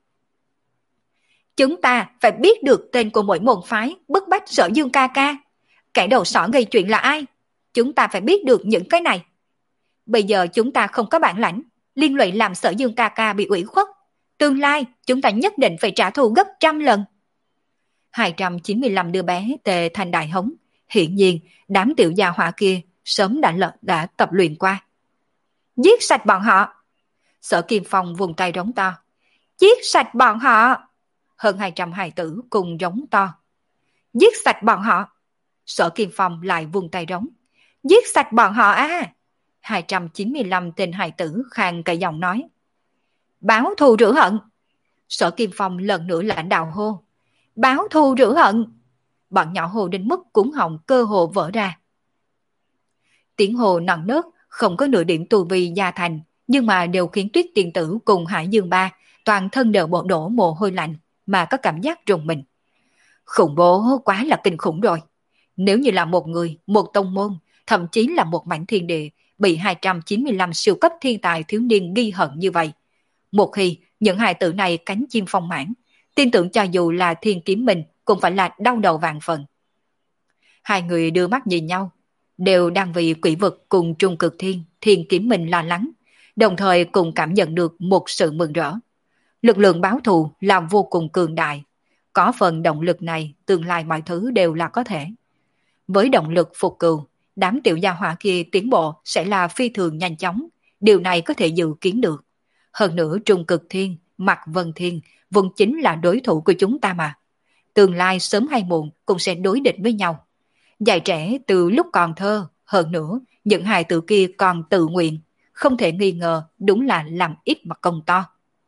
Chúng ta phải biết được tên của mỗi môn phái bức bách Sở Dương ca ca. Kẻ đầu sỏ gây chuyện là ai? Chúng ta phải biết được những cái này. Bây giờ chúng ta không có bản lãnh, liên lụy làm Sở Dương ca ca bị ủy khuất. Tương lai chúng ta nhất định phải trả thù gấp trăm lần. hai trăm chín mươi lăm đứa bé tề thành đại hống. Hiển nhiên đám tiểu gia hỏa kia sớm đã lợn đã tập luyện qua. Giết sạch bọn họ. Sở Kim Phong vùng tay rống to. Giết sạch bọn họ. Hơn hai trăm hài tử cùng rống to. Giết sạch bọn họ. Sở Kim Phong lại vùng tay rống. Giết sạch bọn họ à. hai trăm chín mươi lăm tên hài tử khang cả giọng nói. Báo thù rửa hận. Sở Kim Phong lần nữa lãnh đạo hô. Báo thù rửa hận. Bọn nhỏ hồ đến mức cuống họng cơ hồ vỡ ra. Tiếng hồ nặng nớt, không có nửa điểm tu vi gia thành, nhưng mà đều khiến Tuyết tiên tử cùng Hải Dương Ba toàn thân đều bộ đổ mồ hôi lạnh, mà có cảm giác rùng mình. Khủng bố quá là kinh khủng rồi. Nếu như là một người, một tông môn, thậm chí là một mảnh thiên địa, bị hai trăm chín mươi lăm siêu cấp thiên tài thiếu niên ghi hận như vậy. Một khi những hài tử này cánh chim phong mãn, tin tưởng cho dù là thiên kiếm mình cũng phải là đau đầu vàng phần. Hai người đưa mắt nhìn nhau, đều đang vì quỷ vực cùng trung cực thiên, thiên kiếm mình lo lắng, đồng thời cùng cảm nhận được một sự mừng rỡ. Lực lượng báo thù là vô cùng cường đại. Có phần động lực này, tương lai mọi thứ đều là có thể. Với động lực phục cừu, đám tiểu gia hỏa kia tiến bộ sẽ là phi thường nhanh chóng. Điều này có thể dự kiến được. Hơn nữa trung cực thiên, Mạc Vân Thiên, vốn chính là đối thủ của chúng ta mà. Tương lai sớm hay muộn cũng sẽ đối địch với nhau. Dạy trẻ từ lúc còn thơ, hơn nữa, những hài tử kia còn tự nguyện. Không thể nghi ngờ, đúng là làm ít mà công to.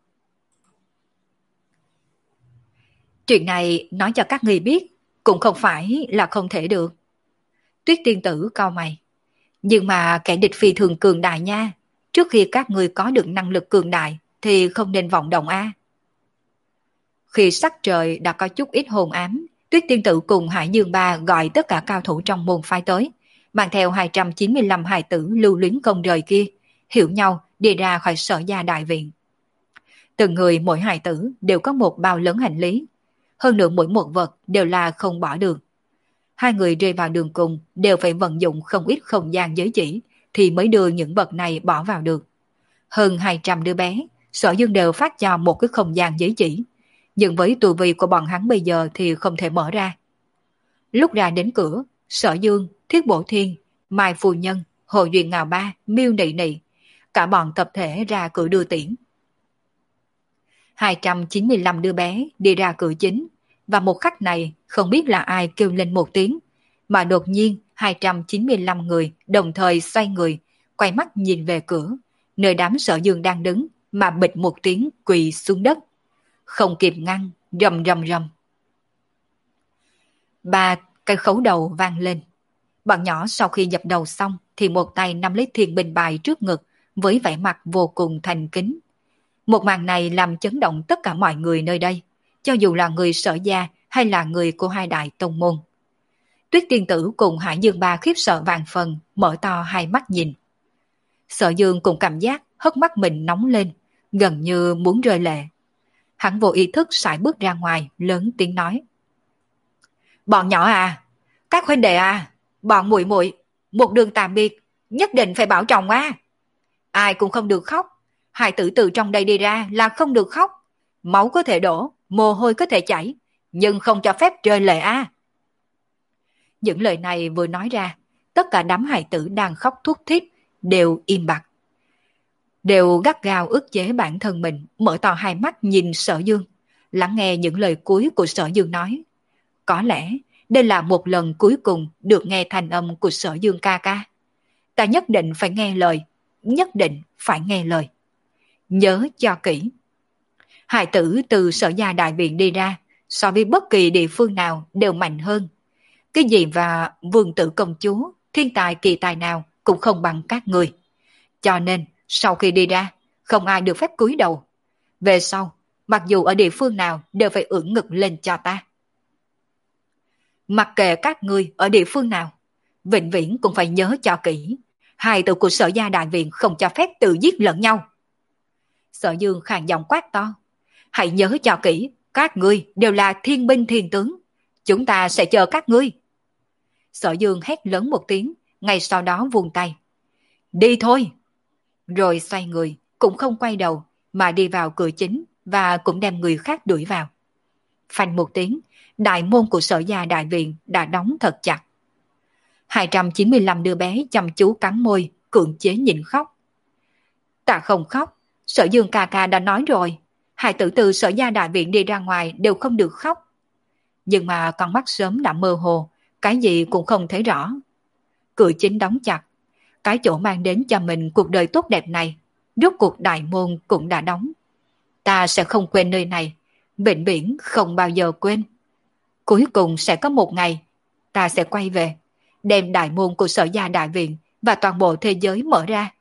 Chuyện này nói cho các người biết, cũng không phải là không thể được. Tuyết tiên tử cau mày. Nhưng mà kẻ địch phi thường cường đại nha. Trước khi các người có được năng lực cường đại, thì không nên vọng động a. Khi sắc trời đã có chút ít hồn ám, Tuyết tiên tử cùng Hải Dương Ba gọi tất cả cao thủ trong môn phái tới, mang theo hai trăm chín mươi lăm hài tử lưu luyến không rời kia, hiểu nhau đi ra khỏi Sở gia đại viện. Từng người mỗi hài tử đều có một bao lớn hành lý, hơn nữa mỗi một vật đều là không bỏ được. Hai người rơi vào đường cùng đều phải vận dụng không ít không gian giới chỉ thì mới đưa những vật này bỏ vào được. Hơn hai trăm đứa bé, Sở Dương đều phát cho một cái không gian giới chỉ. Nhưng với tu vi của bọn hắn bây giờ thì không thể mở ra. Lúc ra đến cửa, Sở Dương, Thiết Bổ Thiên, Mai Phu Nhân, Hồ Duyên Ngào Ba, Miêu Nị Nị, cả bọn tập thể ra cửa đưa tiễn. hai trăm chín mươi lăm đứa bé đi ra cửa chính, và một khắc này không biết là ai kêu lên một tiếng, mà đột nhiên hai trăm chín mươi lăm người đồng thời xoay người, quay mắt nhìn về cửa, nơi đám Sở Dương đang đứng, mà bịch một tiếng quỳ xuống đất. Không kịp ngăn, rầm rầm rầm. Ba cái khấu đầu vang lên. Bọn nhỏ sau khi dập đầu xong thì một tay nắm lấy thiên binh bài trước ngực với vẻ mặt vô cùng thành kính. Một màn này làm chấn động tất cả mọi người nơi đây, cho dù là người Sở gia hay là người của hai đại tông môn. Tuyết Tiên Tử cùng Hải Dương Ba khiếp sợ vạn phần, mở to hai mắt nhìn. Sở Dương cũng cảm giác hốc mắt mình nóng lên, gần như muốn rơi lệ. Hắn vô ý thức sải bước ra ngoài, lớn tiếng nói: "Bọn nhỏ à, các huynh đệ à, bọn muội muội, một đường tạm biệt, nhất định phải bảo trọng á. Ai cũng không được khóc, hài tử từ trong đây đi ra là không được khóc. Máu có thể đổ, mồ hôi có thể chảy, nhưng không cho phép rơi lệ á." Những lời này vừa nói ra, tất cả đám hài tử đang khóc thút thít đều im bặt, đều gắt gao ức chế bản thân mình, mở to hai mắt nhìn Sở Dương, lắng nghe những lời cuối của Sở Dương nói. Có lẽ đây là một lần cuối cùng được nghe thanh âm của Sở Dương ca ca. Ta nhất định phải nghe lời, nhất định phải nghe lời. Nhớ cho kỹ. Hài tử từ Sở gia đại viện đi ra, so với bất kỳ địa phương nào đều mạnh hơn. Cái gì và vương tử công chúa, thiên tài kỳ tài nào cũng không bằng các người. Cho nên, sau khi đi ra, không ai được phép cúi đầu. Về sau, mặc dù ở địa phương nào đều phải ưỡn ngực lên cho ta. Mặc kệ các ngươi ở địa phương nào, vĩnh viễn cũng phải nhớ cho kỹ. Hài tử của Sở gia đại viện không cho phép tự giết lẫn nhau. Sở Dương khàn giọng quát to: "Hãy nhớ cho kỹ, các ngươi đều là thiên binh thiên tướng. Chúng ta sẽ chờ các ngươi." Sở Dương hét lớn một tiếng, ngay sau đó vung tay: "Đi thôi!" Rồi xoay người, cũng không quay đầu, mà đi vào cửa chính và cũng đem người khác đuổi vào. Phanh một tiếng, đại môn của Sở gia đại viện đã đóng thật chặt. hai trăm chín mươi lăm đứa bé chăm chú cắn môi, cưỡng chế nhịn khóc. Ta không khóc, Sở Dương ca ca đã nói rồi, hài tử từ Sở gia đại viện đi ra ngoài đều không được khóc. Nhưng mà con mắt sớm đã mơ hồ, cái gì cũng không thấy rõ. Cửa chính đóng chặt, cái chỗ mang đến cho mình cuộc đời tốt đẹp này, rốt cuộc đại môn cũng đã đóng. Ta sẽ không quên nơi này, vĩnh viễn không bao giờ quên. Cuối cùng sẽ có một ngày, ta sẽ quay về, đem đại môn của Sở gia đại viện và toàn bộ thế giới mở ra.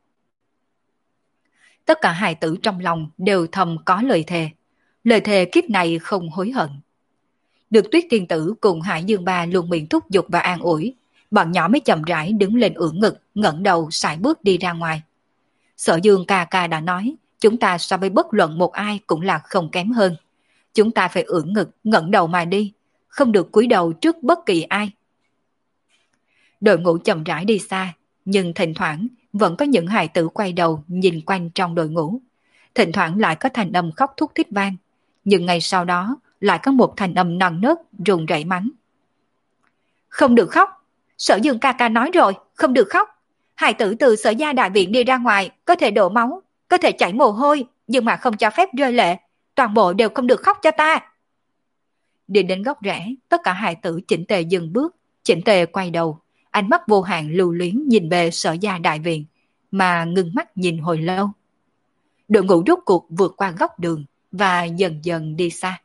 Tất cả hài tử trong lòng đều thầm có lời thề, lời thề kiếp này không hối hận. Được Tuyết Tiên Tử cùng Hải Dương Ba luôn miệng thúc giục và an ủi, bọn nhỏ mới chậm rãi đứng lên ưỡn ngực, ngẩng đầu sải bước đi ra ngoài. Sở Dương ca ca đã nói, chúng ta so với bất luận một ai cũng là không kém hơn. Chúng ta phải ưỡn ngực, ngẩng đầu mà đi, không được cúi đầu trước bất kỳ ai. Đội ngũ chậm rãi đi xa, nhưng thỉnh thoảng vẫn có những hài tử quay đầu nhìn quanh trong đội ngũ. Thỉnh thoảng lại có thành âm khóc thút thít vang, nhưng ngay sau đó lại có một thành âm non nớt run rẩy mắng: "Không được khóc, Sở Dương ca ca nói rồi, không được khóc. Hài tử từ Sở gia đại viện đi ra ngoài có thể đổ máu, có thể chảy mồ hôi, nhưng mà không cho phép rơi lệ, toàn bộ đều không được khóc cho ta." Đi đến góc rẽ, tất cả hài tử chỉnh tề dừng bước, chỉnh tề quay đầu, ánh mắt vô hạn lưu luyến nhìn về Sở gia đại viện, mà ngưng mắt nhìn hồi lâu. Đội ngũ rốt cuộc vượt qua góc đường và dần dần đi xa.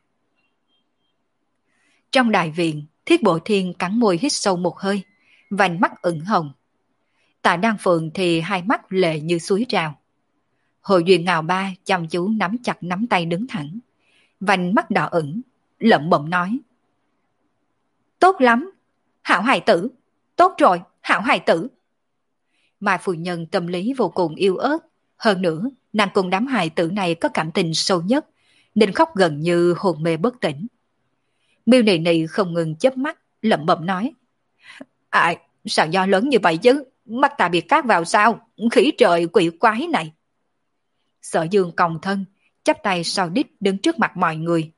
Trong đại viện, Thiết Bộ Thiên cắn môi hít sâu một hơi, vành mắt ửng hồng. Tạ Đăng Phượng thì hai mắt lệ như suối trào. Hồ Duyên Ngào Ba chăm chú nắm chặt nắm tay đứng thẳng, vành mắt đỏ ửng, lẩm bẩm nói: "Tốt lắm, hảo hài tử, tốt rồi, hảo hài tử." Mai phu nhân tâm lý vô cùng yêu ớt, hơn nữa nàng cùng đám hài tử này có cảm tình sâu nhất, nên khóc gần như hồn mê bất tỉnh. Miêu Nị Nị không ngừng chớp mắt, lẩm bẩm nói: "Ai, sao do lớn như vậy chứ, mắt ta bị cát vào sao, khỉ trời quỷ quái này." Sở Dương còng thân, chắp tay sau đít đứng trước mặt mọi người,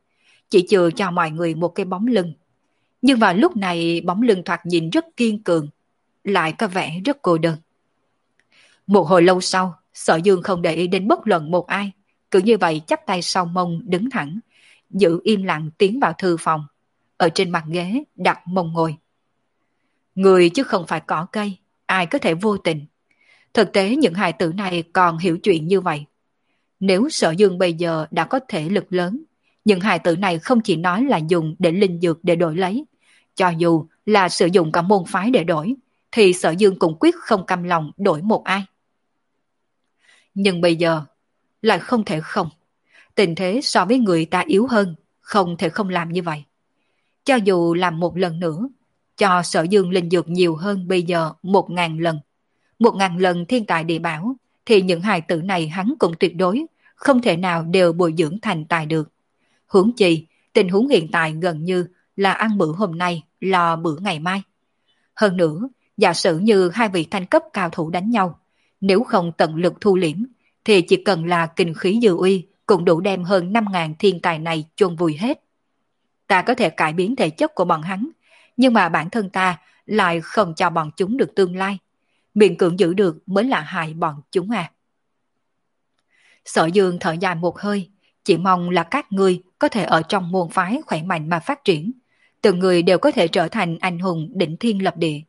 chỉ chừa cho mọi người một cái bóng lưng. Nhưng vào lúc này bóng lưng thoạt nhìn rất kiên cường, lại có vẻ rất cô đơn. Một hồi lâu sau, Sở Dương không để ý đến bất luận một ai, cứ như vậy chắp tay sau mông đứng thẳng, giữ im lặng tiến vào thư phòng, ở trên mặt ghế đặt mông ngồi. Người chứ không phải cỏ cây, ai có thể vô tình. Thực tế những hài tử này còn hiểu chuyện như vậy. Nếu Sở Dương bây giờ đã có thể lực lớn, những hài tử này không chỉ nói là dùng để linh dược để đổi lấy, cho dù là sử dụng cả môn phái để đổi, thì Sở Dương cũng quyết không cam lòng đổi một ai. Nhưng bây giờ, lại không thể không. Tình thế so với người ta yếu hơn, không thể không làm như vậy. Cho dù làm một lần nữa, cho Sở Dương linh dược nhiều hơn bây giờ một ngàn lần. Một ngàn lần thiên tài địa bảo, thì những hài tử này hắn cũng tuyệt đối, không thể nào đều bồi dưỡng thành tài được. Huống chi, tình huống hiện tại gần như là ăn bữa hôm nay, lo bữa ngày mai. Hơn nữa, giả sử như hai vị thanh cấp cao thủ đánh nhau, nếu không tận lực thu liễm, thì chỉ cần là kinh khí dư uy cũng đủ đem hơn năm ngàn thiên tài này chôn vùi hết. Ta có thể cải biến thể chất của bọn hắn, nhưng mà bản thân ta lại không cho bọn chúng được tương lai. Miệng cưỡng giữ được mới là hại bọn chúng à. Sở Dương thở dài một hơi, chỉ mong là các ngươi có thể ở trong môn phái khỏe mạnh mà phát triển. Từng người đều có thể trở thành anh hùng đỉnh thiên lập địa.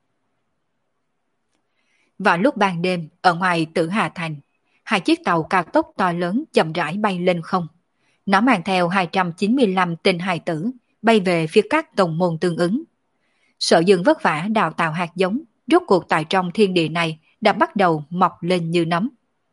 Vào lúc ban đêm, ở ngoài Tử Hà Thành, hai chiếc tàu cao tốc to lớn chậm rãi bay lên không. Nó mang theo hai trăm chín mươi lăm tên hài tử, bay về phía các tông môn tương ứng. Sở Dương vất vả đào tạo hạt giống, rốt cuộc tại trong thiên địa này đã bắt đầu mọc lên như nấm.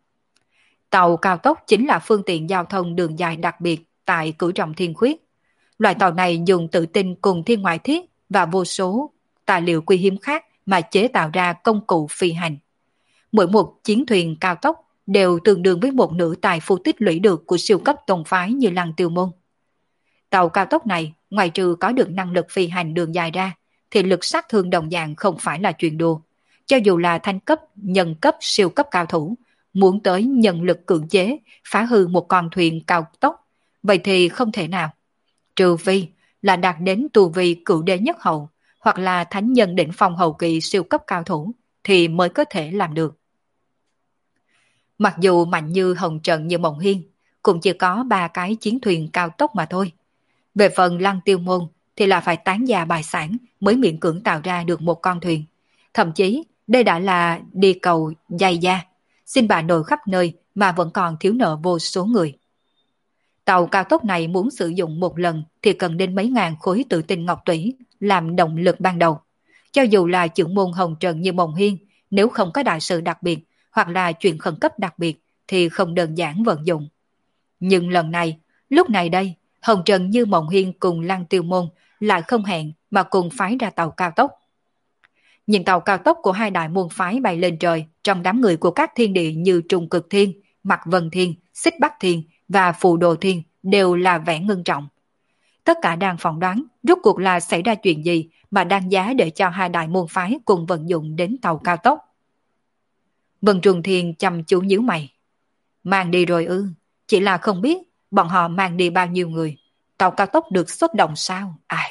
Tàu cao tốc chính là phương tiện giao thông đường dài đặc biệt tại Cửu Trọng Thiên Khuyết. Loại tàu này dùng tự tinh cùng thiên ngoại thiết và vô số tài liệu quý hiếm khác mà chế tạo ra công cụ phi hành. Mỗi một chiến thuyền cao tốc đều tương đương với một nửa tài phú tích lũy được của siêu cấp tông phái như Lăng Tiêu Môn. Tàu cao tốc này, ngoài trừ có được năng lực phi hành đường dài ra, thì lực sát thương đồng dạng không phải là chuyện đùa. Cho dù là thanh cấp, nhân cấp, siêu cấp cao thủ, muốn tới nhân lực cưỡng chế, phá hư một con thuyền cao tốc, vậy thì không thể nào. Trừ phi là đạt đến tu vi cửu đế nhất hậu, hoặc là thánh nhân đỉnh phong hậu kỳ siêu cấp cao thủ, thì mới có thể làm được. Mặc dù mạnh như Hồng Trần như Mộng Hiên, cũng chỉ có ba cái chiến thuyền cao tốc mà thôi. Về phần Lăng Tiêu Môn thì là phải tán gia bài sản mới miễn cưỡng tạo ra được một con thuyền. Thậm chí đây đã là đi cầu dày da, xin bà nội khắp nơi mà vẫn còn thiếu nợ vô số người. Tàu cao tốc này muốn sử dụng một lần thì cần đến mấy ngàn khối tự tinh ngọc tủy làm động lực ban đầu. Cho dù là trưởng môn Hồng Trần như Mộng Hiên, nếu không có đại sự đặc biệt hoặc là chuyện khẩn cấp đặc biệt thì không đơn giản vận dụng. Nhưng lần này, lúc này đây, Hồng Trần như Mộng Hiên cùng Lăng Tiêu Môn lại không hẹn mà cùng phái ra tàu cao tốc. Nhìn tàu cao tốc của hai đại môn phái bay lên trời trong đám người của các thiên địa như Trung Cực Thiên, Mạc Vân Thiên, Xích Bắc Thiên và Phù Đồ Thiên đều là vẻ ngưng trọng. Tất cả đang phỏng đoán rốt cuộc là xảy ra chuyện gì mà đang giá để cho hai đại môn phái cùng vận dụng đến tàu cao tốc. Vân Trùng Thiên chăm chú nhíu mày. Mang đi rồi ư, chỉ là không biết bọn họ mang đi bao nhiêu người, tàu cao tốc được xuất động sao, ai.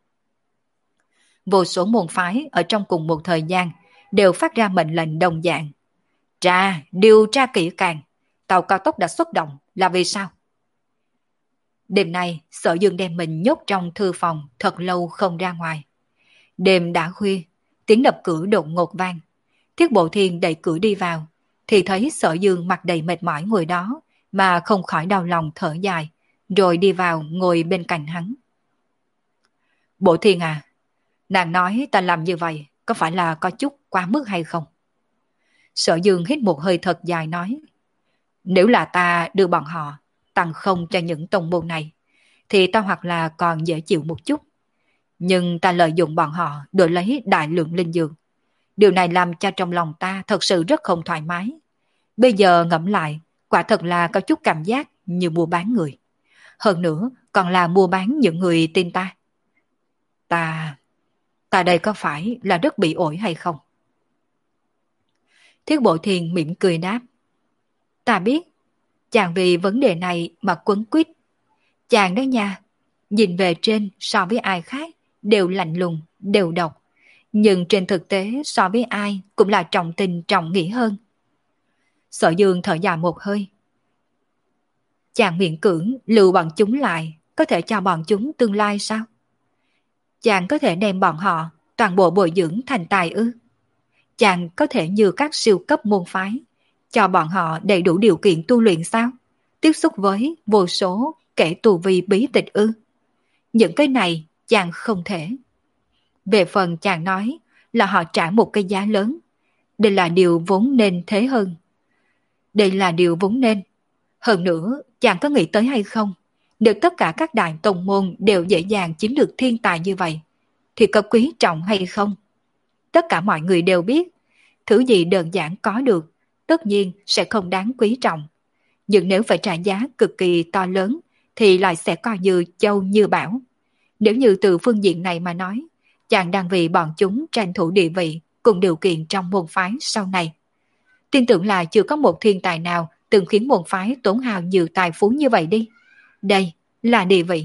Vô số môn phái ở trong cùng một thời gian đều phát ra mệnh lệnh đồng dạng. Tra, điều tra kỹ càng, tàu cao tốc đã xuất động là vì sao? Đêm nay, Sở Dương đem mình nhốt trong thư phòng thật lâu không ra ngoài. Đêm đã khuya, tiếng đập cửa đột ngột vang. Thiết Bộ Thiên đẩy cửa đi vào, thì thấy Sở Dương mặt đầy mệt mỏi ngồi đó, mà không khỏi đau lòng thở dài, rồi đi vào ngồi bên cạnh hắn. Bộ Thiên à, nàng nói ta làm như vậy có phải là có chút quá mức hay không? Sở Dương hít một hơi thật dài nói, nếu là ta đưa bọn họ tăng không cho những tông môn này, thì ta hoặc là còn dễ chịu một chút. Nhưng ta lợi dụng bọn họ đổi lấy đại lượng linh dược. Điều này làm cho trong lòng ta thật sự rất không thoải mái. Bây giờ ngẫm lại, quả thật là có chút cảm giác như mua bán người. Hơn nữa, còn là mua bán những người tin ta. Ta... ta đây có phải là rất bị ổi hay không? Thiết Bộ Thiên mỉm cười đáp. Ta biết, chàng vì vấn đề này mà quấn quýt. Chàng đó nha, nhìn về trên so với ai khác đều lạnh lùng, đều độc, nhưng trên thực tế so với ai cũng là trọng tình trọng nghĩa hơn. Sở Dương thở dài một hơi. Chàng miễn cưỡng lưu bọn chúng lại, có thể cho bọn chúng tương lai sao? Chàng có thể đem bọn họ toàn bộ bồi dưỡng thành tài ư? Chàng có thể như các siêu cấp môn phái, cho bọn họ đầy đủ điều kiện tu luyện sao? Tiếp xúc với vô số kẻ tù vi bí tịch ư? Những cái này chàng không thể. Về phần chàng nói là họ trả một cái giá lớn. Đây là điều vốn nên thế hơn. Đây là điều vốn nên. Hơn nữa, chàng có nghĩ tới hay không? Nếu tất cả các đại tông môn đều dễ dàng chiếm được thiên tài như vậy, thì có quý trọng hay không? Tất cả mọi người đều biết, thứ gì đơn giản có được, tất nhiên sẽ không đáng quý trọng. Nhưng nếu phải trả giá cực kỳ to lớn, thì lại sẽ coi như châu như bảo. Nếu như từ phương diện này mà nói, chàng đang vì bọn chúng tranh thủ địa vị cùng điều kiện trong môn phái sau này. Tin tưởng là chưa có một thiên tài nào từng khiến môn phái tốn hao nhiều tài phú như vậy đi. Đây là địa vị.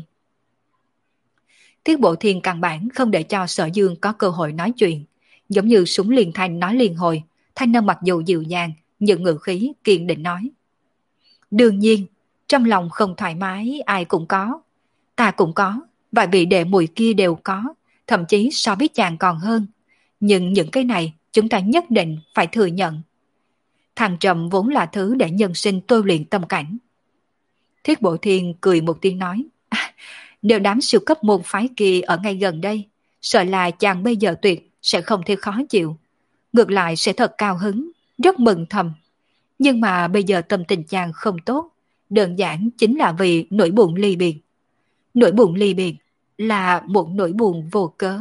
Thiết Bộ Thiên căn bản không để cho Sở Dương có cơ hội nói chuyện, giống như súng liền thanh nói liên hồi, thanh âm mặc dù dịu dàng, nhưng ngữ khí kiên định nói. Đương nhiên, trong lòng không thoải mái ai cũng có, ta cũng có, vài vị đệ muội kia đều có, thậm chí so với chàng còn hơn. Nhưng những cái này chúng ta nhất định phải thừa nhận. Thằng trầm vốn là thứ để nhân sinh tôi luyện tâm cảnh. Thiết Bộ Thiên cười một tiếng nói. À, nếu đám siêu cấp môn phái kia ở ngay gần đây, sợ là chàng bây giờ tuyệt sẽ không thể khó chịu. Ngược lại sẽ thật cao hứng, rất mừng thầm. Nhưng mà bây giờ tâm tình chàng không tốt, đơn giản chính là vì nỗi buồn ly biệt. Nỗi buồn ly biệt là một nỗi buồn vô cớ.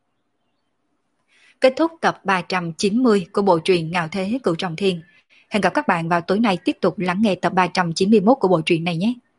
Kết thúc tập ba trăm chín mươi của bộ truyện Ngạo Thế Cửu Trọng Thiên. Hẹn gặp các bạn vào tối nay tiếp tục lắng nghe tập ba trăm chín mươi mốt của bộ truyện này nhé.